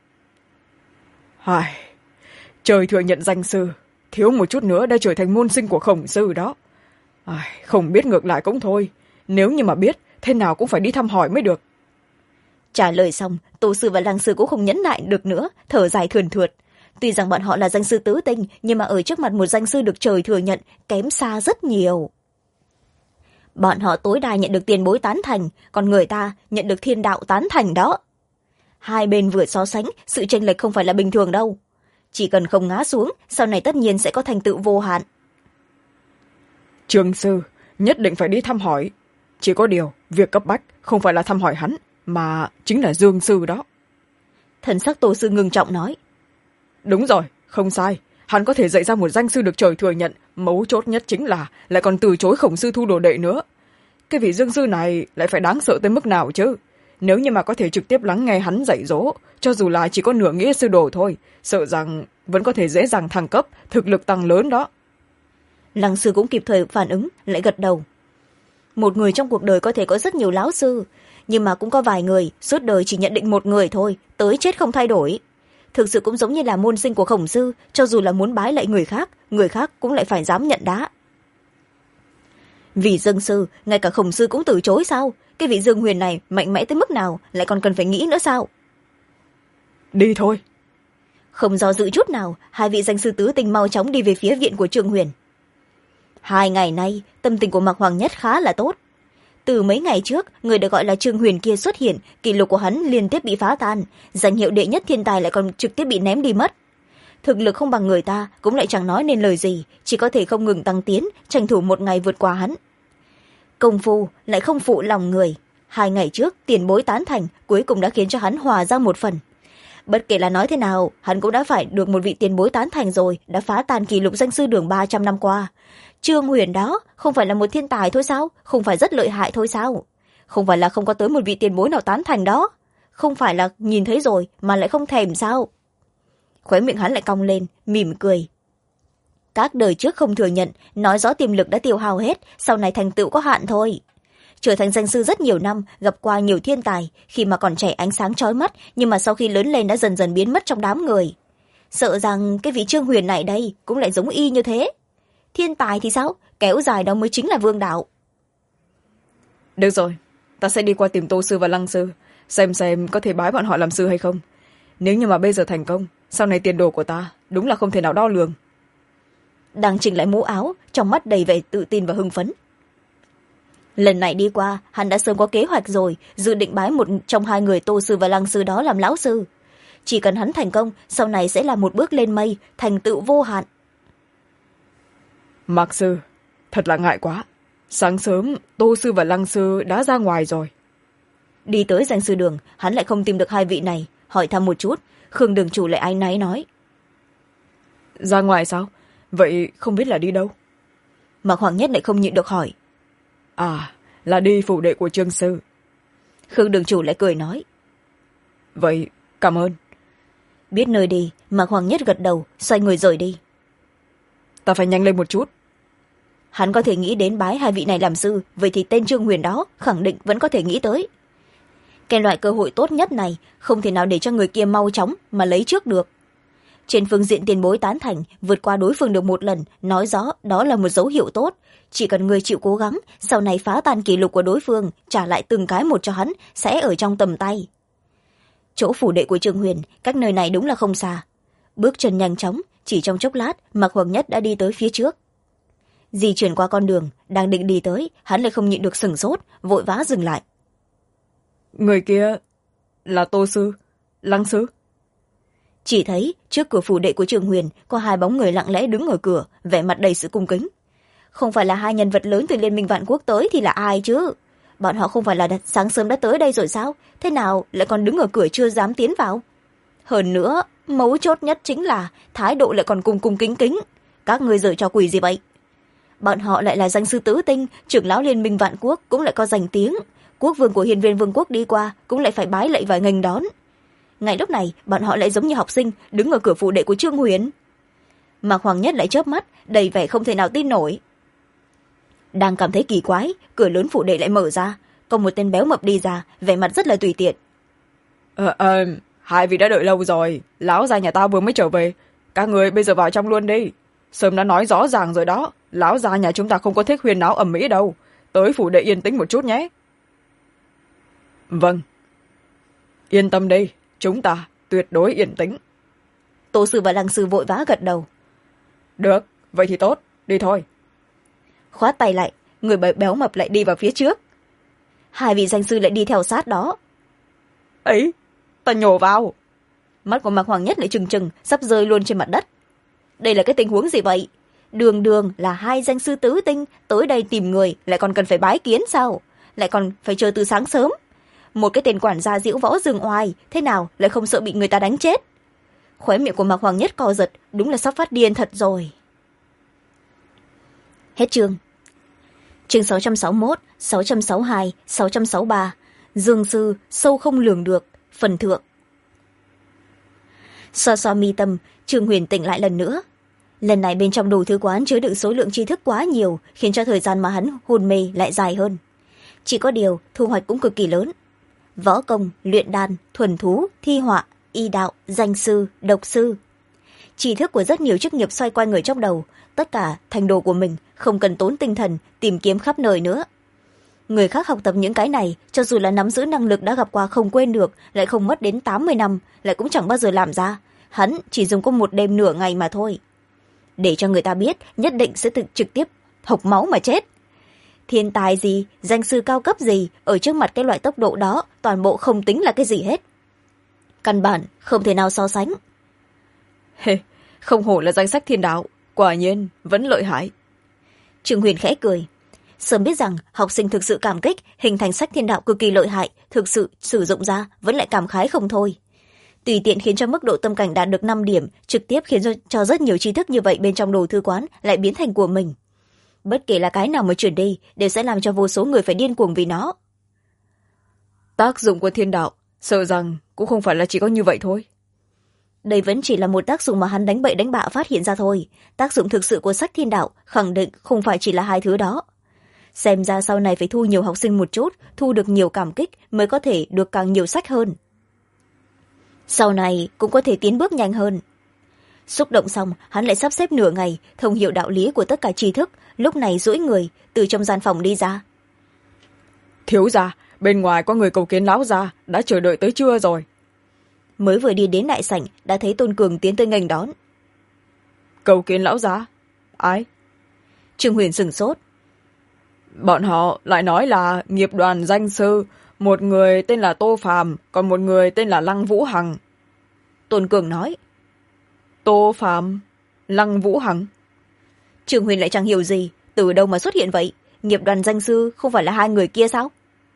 Trời thừa nhận danh sư, thiếu một chút nữa đã trở thành môn sinh của Khổng sư đó. Không biết ngược lại cũng thôi, nếu như mà biết, thế nào cũng phải đi thăm hỏi mới được. Trả lời xong, Tô sư và Lăng sư cũng không nhẫn nại được nữa, thở dài thườn thượt. Tuy rằng bọn họ là danh sư tứ tinh, nhưng mà ở trước mặt một danh sư được trời thừa nhận, kém xa rất nhiều. Bọn họ tối đa nhận được tiền bối tán thành, còn người ta nhận được thiên đạo tán thành đó. Hai bên vừa so sánh, sự chênh lệch không phải là bình thường đâu. Chỉ cần không ngã xuống, sau này tất nhiên sẽ có thành tựu vô hạn. Trương sư, nhất định phải đi thăm hỏi. Chỉ có điều, việc cấp bách không phải là thăm hỏi hắn, mà chính là Dương sư đó. Thần sắc Tô sư ngưng trọng nói. Đúng rồi, không sai. Hắn có thể dạy ra một danh sư được trời thừa nhận, mấu chốt nhất chính là lại còn từ chối Khổng sư thu đồ đệ nữa. Cái vị Dương sư này lại phải đáng sợ tới mức nào chứ? Nếu như mà có thể trực tiếp lắng nghe hắn dạy dỗ, cho dù là chỉ có nửa nghĩa sư đồ thôi, sợ rằng vẫn có thể dễ dàng thăng cấp, thực lực tăng lớn đó. Lăng sư cũng kịp thời phản ứng, lại gật đầu. Một người trong cuộc đời có thể có rất nhiều lão sư, nhưng mà cũng có vài người suốt đời chỉ nhận định một người thôi, tới chết không thay đổi. thực sự cũng giống như là môn sinh của Khổng sư, cho dù là muốn bái lại người khác cũng lại phải dám nhận đá. Vì Dương sư, ngay cả Khổng sư cũng từ chối sao? Cái vị Dương Huyền này mạnh mẽ tới mức nào, lại còn cần phải nghĩ nữa sao? Đi thôi. Không do dự chút nào, hai vị danh sư tứ tinh mau chóng đi về phía viện của Trương Huyền. 2 ngày nay, tâm tình của Mạc Hoàng Nhất khá là tốt. Từ mấy ngày trước, người được gọi là Trương Huyền kia xuất hiện, kỷ lục của hắn liên tiếp bị phá tan, danh hiệu đệ nhất thiên tài lại còn trực tiếp bị ném đi mất. Thực lực không bằng người ta, cũng lại chẳng nói nên lời gì, chỉ có thể không ngừng tăng tiến, tranh thủ một ngày vượt qua hắn. Công phu lại không phụ lòng người. 2 ngày trước, tiền bối tán thành, cuối cùng đã khiến cho hắn hòa ra một phần. Bất kể là nói thế nào, hắn cũng đã phải được một vị tiền bối tán thành rồi, đã phá tan kỷ lục danh sư đường 300 năm qua. Trương Huyền đó, không phải là một thiên tài thôi sao? Không phải rất lợi hại thôi sao? Không phải là không có tới một vị tiền bối nào tán thành đó? Không phải là nhìn thấy rồi mà lại không thèm sao? Khóe miệng hắn lại cong lên, mỉm cười. Các đời trước không thừa nhận, nói rõ tiềm lực đã tiêu hao hết, sau này thành tựu có hạn thôi. Trở thành danh sư rất nhiều năm, gặp qua nhiều thiên tài, khi mà còn trẻ ánh sáng chói mắt, nhưng mà sau khi lớn lên đã dần dần biến mất trong đám người. Sợ rằng cái vị Trương Huyền này đây cũng lại giống y như thế. Thiên tài thì sao? Kéo dài đó mới chính là vương đạo. Được rồi, ta sẽ đi qua tìm Tô sư và Lăng sư, xem có thể bái bọn họ làm sư hay không. Nếu như mà bây giờ thành công, sau này tiền đồ của ta đúng là không thể nào đo lường. Đang chỉnh lại mũ áo, trong mắt đầy vẻ tự tin và hưng phấn. Lần này đi qua, hắn đã sớm có kế hoạch rồi, dự định bái một trong 2 người Tô sư và Lăng sư đó làm lão sư. Chỉ cần hắn thành công, sau này sẽ là một bước lên mây, thành tựu vô hạn. Mạc sư, thật là ngại quá. Sáng sớm, Tô sư và Lăng sư đã ra ngoài rồi. Đi tới danh sư đường, hắn lại không tìm được 2 vị này, hỏi thăm một chút, Khương đường chủ lại áy náy nói. Ra ngoài sao? Vậy không biết là đi đâu? Mạc Hoàng Nhất lại không nhịn được hỏi. À, là đi phủ đệ của Trương sư. Khương đường chủ lại cười nói. Vậy, cảm ơn. Biết nơi đi, Mạc Hoàng Nhất gật đầu, xoay người rời đi. Ta phải nhanh lên một chút. Hắn có thể nghĩ đến bái 2 vị này làm sư, vậy thì tên Trương Huyền đó khẳng định vẫn có thể nghĩ tới. Cái loại cơ hội tốt nhất này không thể nào để cho người kia mau chóng mà lấy trước được. Trên phương diện tiền bối tán thành, vượt qua đối phương được một lần, nói rõ đó là một dấu hiệu tốt. Chỉ cần người chịu cố gắng, sau này phá tan kỷ lục của đối phương, trả lại từng cái một cho hắn, sẽ ở trong tầm tay. Chỗ phủ đệ của Trương Huyền, cách nơi này đúng là không xa. Bước chân nhanh chóng, chỉ trong chốc lát, Mạc Hoàng Nhất đã đi tới phía trước. Di chuyển qua con đường, đang định đi tới, hắn lại không nhịn được sửng sốt, vội vã dừng lại. Người kia là Tô sư, Lăng sư. Chỉ thấy trước cửa phủ đệ của Trương Huyền có 2 bóng người lặng lẽ đứng ở cửa, vẻ mặt đầy sự cung kính. Không phải là 2 nhân vật lớn từ Liên minh Vạn Quốc tới thì là ai chứ? Bọn họ không phải là sáng sớm đã tới đây rồi sao? Thế nào lại còn đứng ở cửa chưa dám tiến vào? Hơn nữa, mấu chốt nhất chính là thái độ lại còn cung kính kính. Các người giở trò quỷ gì vậy? Bọn họ lại là danh sư tứ tinh, trưởng lão Liên minh Vạn Quốc cũng lại có danh tiếng. Quốc vương của Hiên Viên Vương quốc đi qua cũng lại phải bái lạy và nghênh đón. Ngay lúc này, bọn họ lại giống như học sinh đứng ở cửa phủ đệ của Trương Huyền. Mạc Hoàng Nhất lại chớp mắt, đầy vẻ không thể nào tin nổi. Đang cảm thấy kỳ quái, cửa lớn phủ đệ lại mở ra, có một tên béo mập đi ra, vẻ mặt rất là tùy tiện. 2 vị đã đợi lâu rồi, lão gia nhà ta vừa mới trở về, các người bây giờ vào trong luôn đi. Sớm đã nói rõ ràng rồi đó, lão gia nhà chúng ta không có thích huyền náo ầm ĩ đâu, tới phủ đệ yên tĩnh một chút nhé. Vâng, yên tâm đi, chúng ta tuyệt đối yên tĩnh. Tô sư và Lăng sư vội vã gật đầu. Được, vậy thì tốt, đi thôi. Khoát tay lại, người béo mập lại đi vào phía trước. 2 vị danh sư lại đi theo sát đó. Ấy, ta nhổ vào. Mắt của Mạc Hoàng Nhất lại trừng trừng, sắp rơi luôn trên mặt đất. Đây là cái tình huống gì vậy? Đường đường là 2 danh sư tứ tinh, tới đây tìm người lại còn cần phải bái kiến sao? Lại còn phải chờ từ sáng sớm. Một cái tên quản gia diễu võ rừng oai, thế nào lại không sợ bị người ta đánh chết? Khóe miệng của Mạc Hoàng Nhất co giật, đúng là sắp phát điên thật rồi. Hết chương. Chương 661, 662, 663. Dương sư, sâu không lường được, phần thượng. Xoa xoa mi tâm, Trương Huyền tỉnh lại lần nữa. Lần này bên trong đồ thư quán chứa đựng số lượng tri thức quá nhiều, khiến cho thời gian mà hắn hôn mê lại dài hơn. Chỉ có điều, thu hoạch cũng cực kỳ lớn. Võ công, luyện đan, thuần thú, thi họa, y đạo, danh sư, độc sư. Tri thức của rất nhiều chức nghiệp xoay quanh người trong đầu, tất cả thành đồ của mình, không cần tốn tinh thần tìm kiếm khắp nơi nữa. Người khác học tập những cái này, cho dù là nắm giữ năng lực đã gặp qua không quên được, lại không mất đến 80 năm, lại cũng chẳng bao giờ làm ra. Hắn chỉ dùng có một đêm nửa ngày mà thôi. Để cho người ta biết, nhất định sẽ trực tiếp hộc máu mà chết. Thiên tài gì, danh sư cao cấp gì, ở trước mặt cái loại tốc độ đó, toàn bộ không tính là cái gì hết. Căn bản, không thể nào so sánh. Không hổ là danh sách thiên đạo, quả nhiên vẫn lợi hại. Trương Huyền khẽ cười. Sớm biết rằng học sinh thực sự cảm kích, hình thành sách thiên đạo cực kỳ lợi hại, thực sự sử dụng ra vẫn lại cảm khái không thôi. Tùy tiện khiến cho mức độ tâm cảnh đạt được 5 điểm, trực tiếp khiến cho rất nhiều tri thức như vậy bên trong đồ thư quán lại biến thành của mình. Bất kể là cái nào mà chuyển đi, đều sẽ làm cho vô số người phải điên cuồng vì nó. Tác dụng của thiên đạo, sợ rằng cũng không phải là chỉ có như vậy thôi. Đây vẫn chỉ là một tác dụng mà hắn đánh bậy đánh bạ phát hiện ra thôi. Tác dụng thực sự của sách thiên đạo khẳng định không phải chỉ là hai thứ đó. Xem ra sau này phải thu nhiều học sinh một chút, thu được nhiều cảm kích mới có thể được càng nhiều sách hơn. Sau này cũng có thể tiến bước nhanh hơn. Xúc động xong, hắn lại sắp xếp nửa ngày, thông hiểu đạo lý của tất cả tri thức, lúc này duỗi người, từ trong gian phòng đi ra. Thiếu gia, bên ngoài có người cầu kiến lão gia, đã chờ đợi tới trưa rồi. Mới vừa đi đến đại sảnh, đã thấy Tôn Cường tiến tới nghênh đón. Cầu kiến lão gia? Ai? Trương Huyền sửng sốt. Bọn họ lại nói là nghiệp đoàn danh sư, một người tên là Tô Phàm, còn một người tên là Lăng Vũ Hằng. Tôn Cường nói. Tô Phàm, Lăng Vũ Hằng. Trương Huyền lại chẳng hiểu gì, từ đâu mà xuất hiện vậy? Nghiệp đoàn danh sư không phải là hai người kia sao?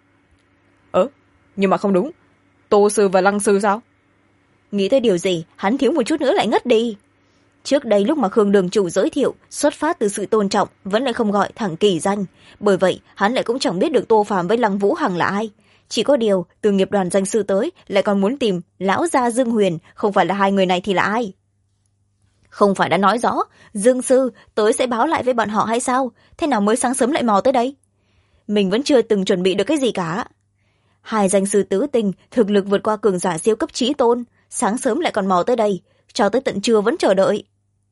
Nhưng mà không đúng. Tô sư và Lăng sư sao? Nghĩ tới điều gì, hắn thiếu một chút nữa lại ngất đi. Trước đây lúc mà Khương đường chủ giới thiệu, xuất phát từ sự tôn trọng, vẫn lại không gọi thẳng kỳ danh. Bởi vậy, hắn lại cũng chẳng biết được Tô Phàm với Lăng Vũ Hằng là ai. Chỉ có điều, từ nghiệp đoàn danh sư tới, lại còn muốn tìm lão gia Dương Huyền, không phải là hai người này thì là ai? Không phải đã nói rõ, Dương sư tới sẽ báo lại với bọn họ hay sao? Thế nào mới sáng sớm lại mò tới đây? Mình vẫn chưa từng chuẩn bị được cái gì cả. Hai danh sư tứ tinh, thực lực vượt qua cường giả siêu cấp trí tôn, sáng sớm lại còn mò tới đây, cho tới tận trưa vẫn chờ đợi.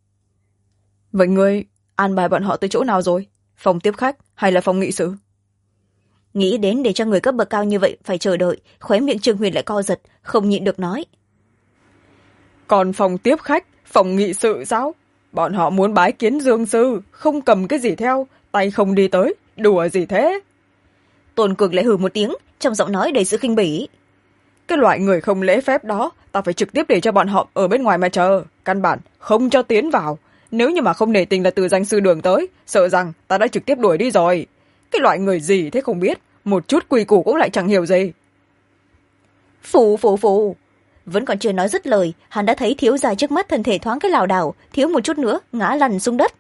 Vậy ngươi an bài bọn họ tới chỗ nào rồi? Phòng tiếp khách hay là phòng nghị sự? Nghĩ đến để cho người cấp bậc cao như vậy phải chờ đợi, khóe miệng Trương Huyền lại co giật, không nhịn được nói. Còn phòng tiếp khách, phòng nghị sự sao? Bọn họ muốn bái kiến Dương sư, không cầm cái gì theo, tay không đi tới, đùa gì thế? Tôn Cường lại hừ một tiếng, trong giọng nói đầy sự khinh bỉ. Cái loại người không lễ phép đó, ta phải trực tiếp để cho bọn họ ở bên ngoài mà chờ, căn bản không cho tiến vào. Nếu như mà không nể tình là từ danh sư đường tới, sợ rằng ta đã trực tiếp đuổi đi rồi. Cái loại người gì thế không biết, một chút quy củ cũng lại chẳng hiểu gì. Phù. Vẫn còn chưa nói dứt lời, hắn đã thấy thiếu gia trước mắt thân thể thoáng cái lảo đảo, thiếu một chút nữa ngã lăn xuống đất.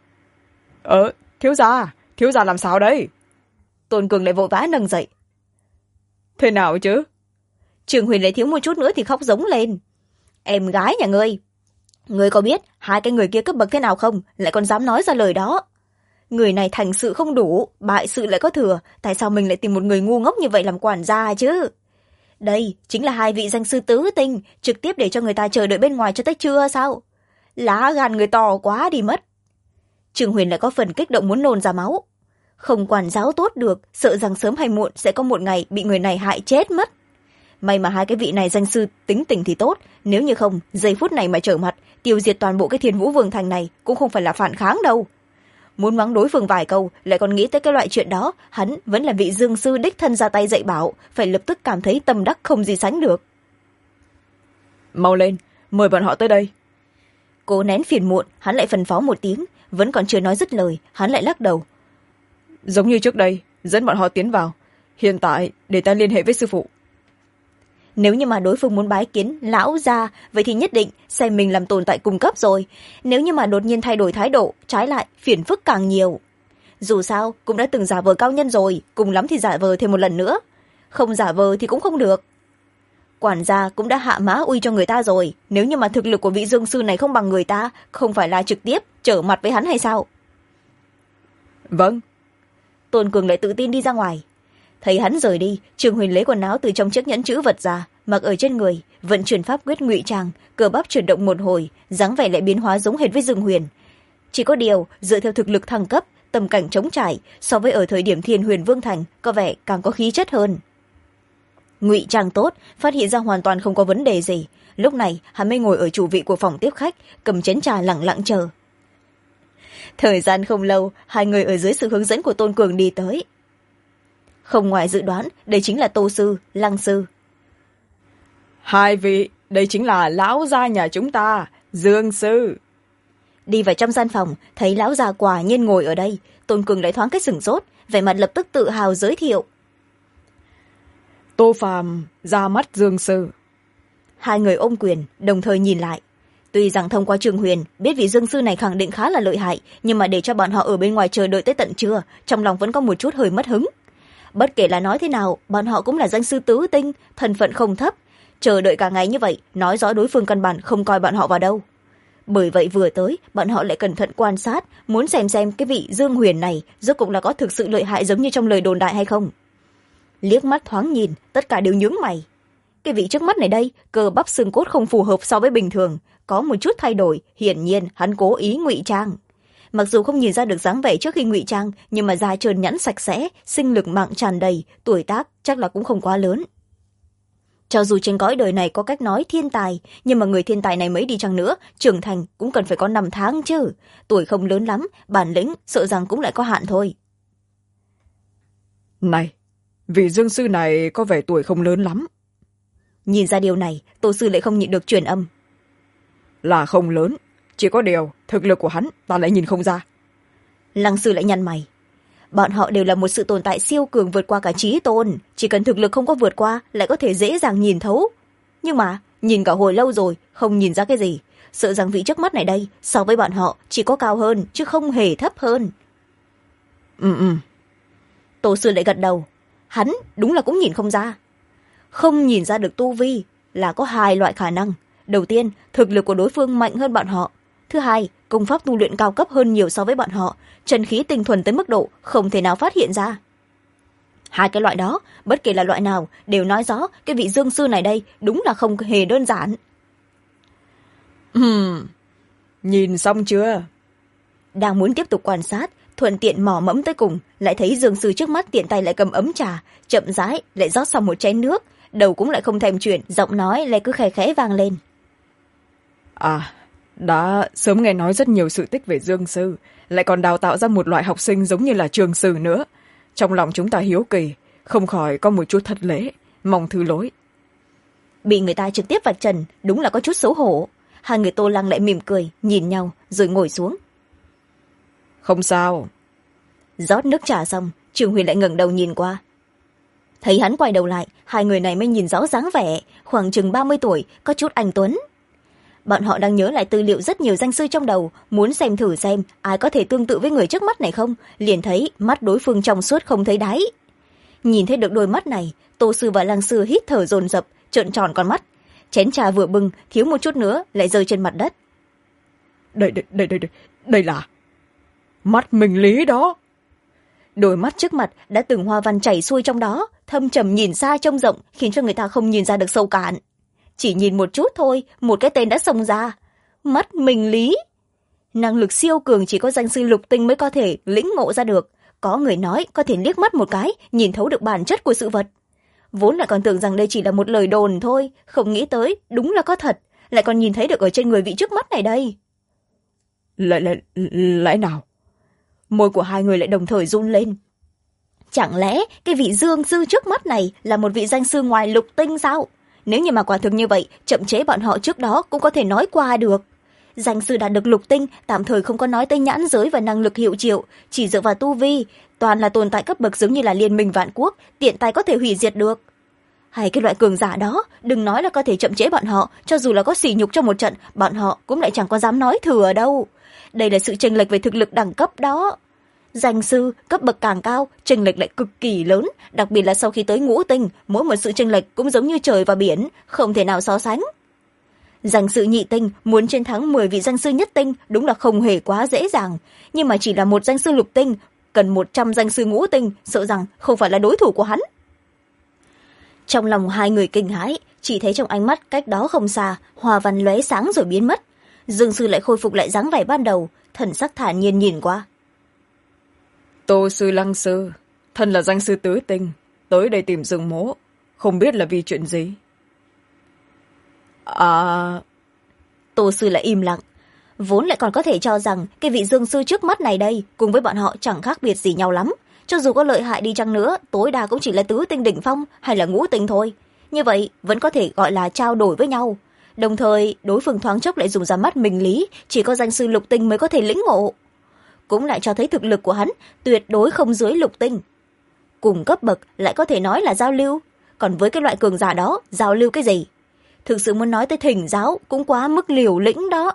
Thiếu gia làm sao đấy? Tôn Cường lại vội vã nâng dậy. Thế nào chứ? Trường Huyền lại thiếu một chút nữa thì khóc giống lên. Em gái nhà ngươi có biết hai cái người kia cấp bậc thế nào không, lại còn dám nói ra lời đó? Người này thành sự không đủ, bại sự lại có thừa, tại sao mình lại tìm một người ngu ngốc như vậy làm quản gia chứ? Đây chính là hai vị danh sư tứ tinh, trực tiếp để cho người ta chờ đợi bên ngoài cho tới trưa sao? Lá gan người to quá đi mất. Trường Huyền lại có phần kích động muốn nôn ra máu. Không quản giáo tốt được, sợ rằng sớm hay muộn sẽ có một ngày bị người này hại chết mất. May mà hai cái vị này danh sư tính tình thì tốt, nếu như không, giây phút này mà trở mặt, tiêu diệt toàn bộ cái Thiên Vũ Vương thành này cũng không phải là phản kháng đâu. Muốn mắng đối phương vài câu, lại còn nghĩ tới cái loại chuyện đó, hắn vẫn là vị Dương sư đích thân ra tay dạy bảo, phải lập tức cảm thấy tâm đắc không gì sánh được. Mau lên, mời bọn họ tới đây. Cố nén phiền muộn, hắn lại phân phó một tiếng, vẫn còn chưa nói dứt lời, hắn lại lắc đầu. Giống như trước đây, dẫn bọn họ tiến vào. Hiện tại, để ta liên hệ với sư phụ. Nếu như mà đối phương muốn bái kiến lão gia, vậy thì nhất định xem mình làm tồn tại cung cấp rồi. Nếu như mà đột nhiên thay đổi thái độ, trái lại phiền phức càng nhiều. Dù sao cũng đã từng giả vờ cao nhân rồi, cùng lắm thì giả vờ thêm một lần nữa. Không giả vờ thì cũng không được. Quản gia cũng đã hạ mã uy cho người ta rồi, nếu như mà thực lực của vị Dương sư này không bằng người ta, không phải là trực tiếp trở mặt với hắn hay sao? Vâng. Tôn Cường lại tự tin đi ra ngoài. Thấy hắn rời đi, Trường Huyền lấy quần áo từ trong chiếc nhẫn chữ vật ra, mặc ở trên người, vận chuyển pháp quyết ngụy trang, cơ bắp chuyển động một hồi, dáng vẻ lại biến hóa giống hệt với Dương Huyền. Chỉ có điều, dựa theo thực lực thăng cấp, tầm cảnh trống trải, so với ở thời điểm Thiên Huyền Vương Thành, có vẻ càng có khí chất hơn. Ngụy trang tốt, phát hiện ra hoàn toàn không có vấn đề gì. Lúc này, hắn mới ngồi ở chủ vị của phòng tiếp khách, cầm chén trà lặng lặng chờ. Thời gian không lâu, hai người ở dưới sự hướng dẫn của Tôn Cường đi tới. Không ngoài dự đoán, đây chính là Tô Sư, Lăng Sư. Hai vị, đây chính là lão gia nhà chúng ta, Dương Sư. Đi vào trong gian phòng, thấy lão già quả nhiên ngồi ở đây. Tôn Cường lại thoáng cái sửng sốt, vẻ mặt lập tức tự hào giới thiệu. Tô Phàm ra mắt Dương Sư. Hai người ôm quyền, đồng thời nhìn lại. Tuy rằng thông qua Trường Huyền, biết vị Dương Sư này khẳng định khá là lợi hại, nhưng mà để cho bọn họ ở bên ngoài chờ đợi tới tận trưa, trong lòng vẫn có một chút hơi mất hứng. Bất kể là nói thế nào, bọn họ cũng là danh sư tứ tinh, thân phận không thấp. Chờ đợi cả ngày như vậy, nói rõ đối phương căn bản không coi bọn họ vào đâu. Bởi vậy vừa tới, bọn họ lại cẩn thận quan sát, muốn xem cái vị Dương Huyền này rốt cuộc là có thực sự lợi hại giống như trong lời đồn đại hay không. Liếc mắt thoáng nhìn, tất cả đều nhướng mày. Cái vị trước mắt này đây, cơ bắp xương cốt không phù hợp so với bình thường, có một chút thay đổi, hiển nhiên hắn cố ý ngụy trang. Mặc dù không nhìn ra được dáng vẻ trước khi ngụy trang, nhưng mà da trơn nhẵn sạch sẽ, sinh lực mạng tràn đầy, tuổi tác chắc là cũng không quá lớn. Cho dù trên cõi đời này có cách nói thiên tài, nhưng mà người thiên tài này mấy đi chăng nữa, trưởng thành cũng cần phải có 5 tháng chứ. Tuổi không lớn lắm, bản lĩnh sợ rằng cũng lại có hạn thôi. Này, vị Dương Sư này có vẻ tuổi không lớn lắm. Nhìn ra điều này, Tô Sư lại không nhịn được truyền âm. Là không lớn, chỉ có điều thực lực của hắn ta lại nhìn không ra. Lăng Sư lại nhăn mày. Bọn họ đều là một sự tồn tại siêu cường vượt qua cả trí tôn, chỉ cần thực lực không có vượt qua lại có thể dễ dàng nhìn thấu. Nhưng mà nhìn cả hồi lâu rồi không nhìn ra cái gì, sợ rằng vị trước mắt này đây so với bọn họ chỉ có cao hơn chứ không hề thấp hơn. Tô Sư lại gật đầu. Hắn đúng là cũng nhìn không ra. Không nhìn ra được tu vi là có 2 loại khả năng. Đầu tiên, thực lực của đối phương mạnh hơn bọn họ. Thứ hai, công pháp tu luyện cao cấp hơn nhiều so với bọn họ, chân khí tinh thuần tới mức độ không thể nào phát hiện ra. 2 cái loại đó, bất kể là loại nào, đều nói rõ cái vị Dương Sư này đây đúng là không hề đơn giản. Nhìn xong chưa? Đang muốn tiếp tục quan sát, thuận tiện mò mẫm tới cùng, lại thấy Dương Sư trước mắt tiện tay lại cầm ấm trà, chậm rãi lại rót xong một chén nước, đầu cũng lại không thèm chuyển, giọng nói lại cứ khẽ khẽ vang lên. Đã sớm nghe nói rất nhiều sự tích về Dương Sư, lại còn đào tạo ra một loại học sinh giống như là Trường Sư nữa. Trong lòng chúng ta hiếu kỳ, không khỏi có một chút thất lễ, mong thứ lỗi. Bị người ta trực tiếp vạch trần, đúng là có chút xấu hổ. Hai người Tô Lăng lại mỉm cười, nhìn nhau, rồi ngồi xuống. Không sao. Rót nước trà xong, Trường Huyền lại ngẩng đầu nhìn qua. Thấy hắn quay đầu lại, hai người này mới nhìn rõ dáng vẻ, khoảng chừng 30 tuổi, có chút anh tuấn. Bọn họ đang nhớ lại tư liệu rất nhiều danh sư trong đầu, muốn xem thử xem ai có thể tương tự với người trước mắt này không, liền thấy mắt đối phương trong suốt không thấy đáy. Nhìn thấy được đôi mắt này, Tô Sư và Lăng Sư hít thở dồn dập, trợn tròn con mắt. Chén trà vừa bưng, thiếu một chút nữa lại rơi trên mặt đất. Đây là mắt Minh Lý đó. Đôi mắt trước mặt đã từng hoa văn chảy xuôi trong đó, thâm trầm nhìn xa trông rộng, khiến cho người ta không nhìn ra được sâu cạn. Chỉ nhìn một chút thôi, một cái tên đã xông ra. Mắt Minh Lý. Năng lực siêu cường chỉ có danh sư lục tinh mới có thể lĩnh ngộ ra được. Có người nói có thể liếc mắt một cái, nhìn thấu được bản chất của sự vật. Vốn lại còn tưởng rằng đây chỉ là một lời đồn thôi, không nghĩ tới, đúng là có thật, lại còn nhìn thấy được ở trên người vị trước mắt này đây. Lẽ nào? Môi của hai người lại đồng thời run lên. Chẳng lẽ cái vị Dương Sư trước mắt này là một vị danh sư ngoài lục tinh sao? Nếu như mà quả thực như vậy, chậm chế bọn họ trước đó cũng có thể nói qua được. Danh sư đạt được lục tinh, tạm thời không có nói tới nhãn giới và năng lực hiệu triệu, chỉ dựa vào tu vi, toàn là tồn tại cấp bậc giống như là liên minh vạn quốc, tiện tay có thể hủy diệt được. Hay cái loại cường giả đó, đừng nói là có thể chậm chế bọn họ, cho dù là có sỉ nhục trong một trận, bọn họ cũng lại chẳng có dám nói thừa đâu. Đây là sự chênh lệch về thực lực đẳng cấp đó. Danh sư cấp bậc càng cao, chênh lệch lại cực kỳ lớn, đặc biệt là sau khi tới ngũ tinh, mỗi một sự chênh lệch cũng giống như trời và biển, không thể nào so sánh. Danh sư nhị tinh muốn chiến thắng 10 vị danh sư nhất tinh đúng là không hề quá dễ dàng, nhưng mà chỉ là một danh sư lục tinh, cần 100 danh sư ngũ tinh, sợ rằng không phải là đối thủ của hắn. Trong lòng hai người kinh hãi, chỉ thấy trong ánh mắt cách đó không xa hoa văn lóe sáng rồi biến mất. Dương sư lại khôi phục lại dáng vẻ ban đầu, thần sắc thản nhiên nhìn qua. Tô sư Lăng sư, thân là danh sư tứ tinh, tới đây tìm Dương mỗ, không biết là vì chuyện gì. Tô sư lại im lặng, vốn lại còn có thể cho rằng cái vị Dương sư trước mắt này đây cùng với bọn họ chẳng khác biệt gì nhau lắm, cho dù có lợi hại đi chăng nữa tối đa cũng chỉ là tứ tinh đỉnh phong hay là ngũ tinh thôi, như vậy vẫn có thể gọi là trao đổi với nhau. Đồng thời đối phương thoáng chốc lại dùng ra mắt minh lý chỉ có danh sư lục tinh mới có thể lĩnh ngộ, cũng lại cho thấy thực lực của hắn tuyệt đối không dưới lục tinh. Cùng cấp bậc lại có thể nói là giao lưu, còn với cái loại cường giả đó giao lưu cái gì? Thực sự muốn nói tới thỉnh giáo cũng quá mức liều lĩnh đó.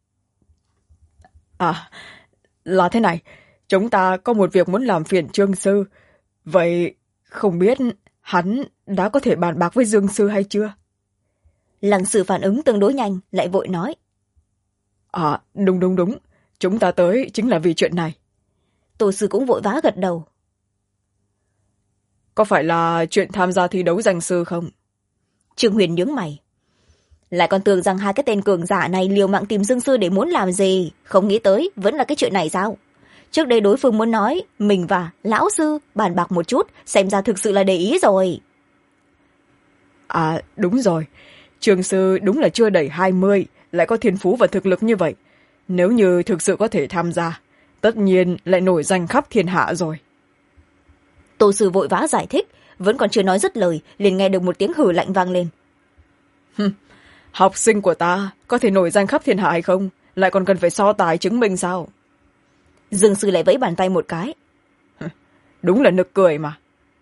Là thế này, chúng ta có một việc muốn làm phiền Trương sư, vậy không biết hắn đã có thể bàn bạc với Dương sư hay chưa? Lăng sư phản ứng tương đối nhanh, lại vội nói. Đúng, chúng ta tới chính là vì chuyện này. Tô sư cũng vội vã gật đầu. Có phải là chuyện tham gia thi đấu danh sư không? Trương Huyền nhướng mày. Lại còn tưởng rằng hai cái tên cường giả này liều mạng tìm Dương sư để muốn làm gì, không nghĩ tới vẫn là cái chuyện này sao? Trước đây đối phương muốn nói mình và lão sư bàn bạc một chút, xem ra thực sự là để ý rồi. Đúng rồi, Trương sư đúng là chưa đầy 20, lại có thiên phú và thực lực như vậy. Nếu như thực sự có thể tham gia, tất nhiên lại nổi danh khắp thiên hạ rồi. Tô sư vội vã giải thích, vẫn còn chưa nói dứt lời liền nghe được một tiếng hừ lạnh vang lên. Học sinh của ta có thể nổi danh khắp thiên hạ hay không, lại còn cần phải so tài chứng minh sao? Dương sư lại vẫy bàn tay một cái. Đúng là nực cười mà.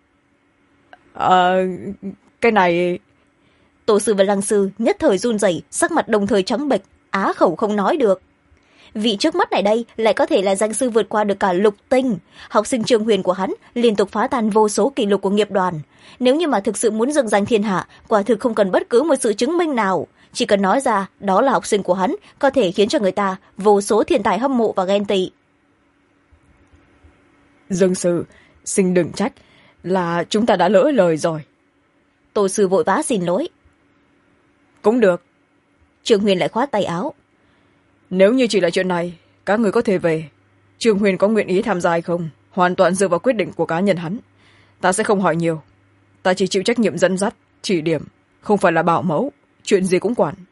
Cái này... Tô sư và Lăng sư nhất thời run rẩy, sắc mặt đồng thời trắng bệch, á khẩu không nói được. Vị trước mắt này đây lại có thể là danh sư vượt qua được cả lục tinh. Học sinh Trương Huyền của hắn liên tục phá tan vô số kỷ lục của nghiệp đoàn. Nếu như mà thực sự muốn dừng danh thiên hạ, quả thực không cần bất cứ một sự chứng minh nào, chỉ cần nói ra đó là học sinh của hắn, có thể khiến cho người ta vô số thiên tài hâm mộ và ghen tị. Dương sư, xin đừng trách, là chúng ta đã lỡ lời rồi. Tô sư vội vã xin lỗi. Cũng được. Trương Huyền lại khoát tay áo. Nếu như chỉ là chuyện này, các người có thể về. Trương Huyền có nguyện ý tham gia hay không, hoàn toàn dựa vào quyết định của cá nhân hắn. Ta sẽ không hỏi nhiều. Ta chỉ chịu trách nhiệm dẫn dắt, chỉ điểm, không phải là bảo mẫu, chuyện gì cũng quản.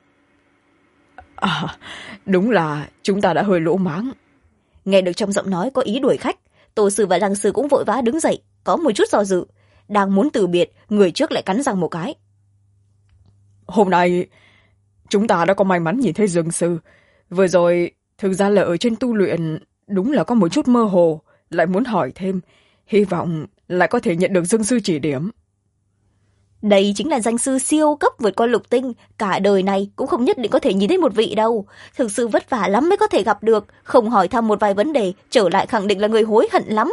Đúng là chúng ta đã hơi lỗ mãng. Nghe được trong giọng nói có ý đuổi khách, Tô sư và Lăng sư cũng vội vã đứng dậy, có một chút do dự. Đang muốn từ biệt, người trước lại cắn răng một cái. Hôm nay chúng ta đã có may mắn nhìn thấy Dương sư. Vừa rồi thực ra là ở trên tu luyện đúng là có một chút mơ hồ, lại muốn hỏi thêm, hy vọng lại có thể nhận được Dương sư chỉ điểm. Đây chính là danh sư siêu cấp vượt qua lục tinh, cả đời này cũng không nhất định có thể nhìn thấy một vị đâu. Thực sự vất vả lắm mới có thể gặp được, không hỏi thăm một vài vấn đề, trở lại khẳng định là người hối hận lắm.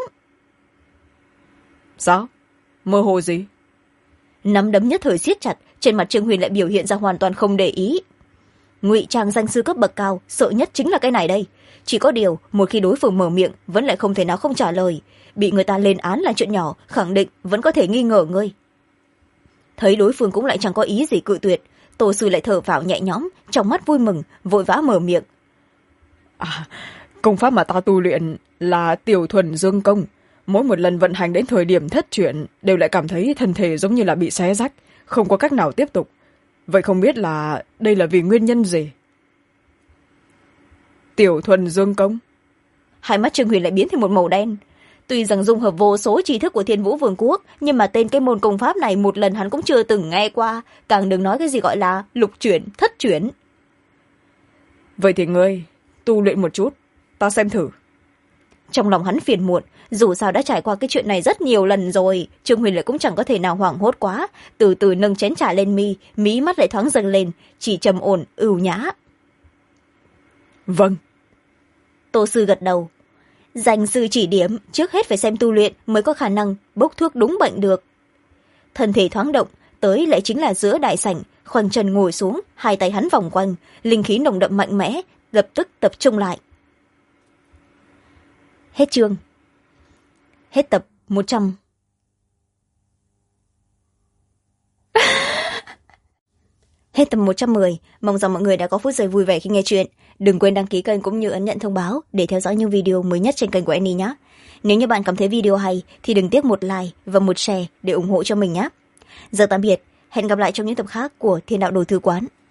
Sao? Mơ hồ gì? Nắm đấm nhất thời siết chặt, trên mặt Trương Huyền lại biểu hiện ra hoàn toàn không để ý. Ngụy trang danh sư cấp bậc cao, sợ nhất chính là cái này đây. Chỉ có điều, một khi đối phương mở miệng, vẫn lại không thể nào không trả lời. Bị người ta lên án là chuyện nhỏ, khẳng định vẫn có thể nghi ngờ ngươi. Thấy đối phương cũng lại chẳng có ý gì cự tuyệt, Tô sư lại thở phào nhẹ nhõm, trong mắt vui mừng, vội vã mở miệng. Công pháp mà ta tu luyện là Tiểu Thuần Dương Công. Mỗi một lần vận hành đến thời điểm thất chuyển, đều lại cảm thấy thân thể giống như là bị xé rách, không có cách nào tiếp tục. Vậy không biết là đây là vì nguyên nhân gì? Tiểu Thuần Dương Công? Hai mắt Trương Huyền lại biến thành một màu đen. Tuy rằng dung hợp vô số tri thức của Thiên Vũ Vương quốc, nhưng mà tên cái môn công pháp này một lần hắn cũng chưa từng nghe qua, càng đừng nói cái gì gọi là lục chuyển, thất chuyển. Vậy thì ngươi tu luyện một chút, ta xem thử. Trong lòng hắn phiền muộn, dù sao đã trải qua cái chuyện này rất nhiều lần rồi, Trương Huyền lại cũng chẳng có thể nào hoảng hốt quá, từ từ nâng chén trà lên mi, mí mắt lại thoáng dâng lên, chỉ trầm ổn ưu nhã. Vâng. Tô sư gật đầu. Danh sư chỉ điểm, trước hết phải xem tu luyện mới có khả năng bốc thuốc đúng bệnh được. Thân thể thoáng động, tới lại chính là giữa đại sảnh, khoanh chân ngồi xuống, hai tay hắn vòng quanh, linh khí nồng đậm mạnh mẽ, lập tức tập trung lại. Hết chương. Hết tập 100. Hết tập 110, mong rằng mọi người đã có phút giây vui vẻ khi nghe chuyện. Đừng quên đăng ký kênh cũng như ấn nhận thông báo để theo dõi những video mới nhất trên kênh của Annie nhé. Nếu như bạn cảm thấy video hay thì đừng tiếc một like và một share để ủng hộ cho mình nhé. Giờ tạm biệt, hẹn gặp lại trong những tập khác của Thiên Đạo Đồ Thư Quán.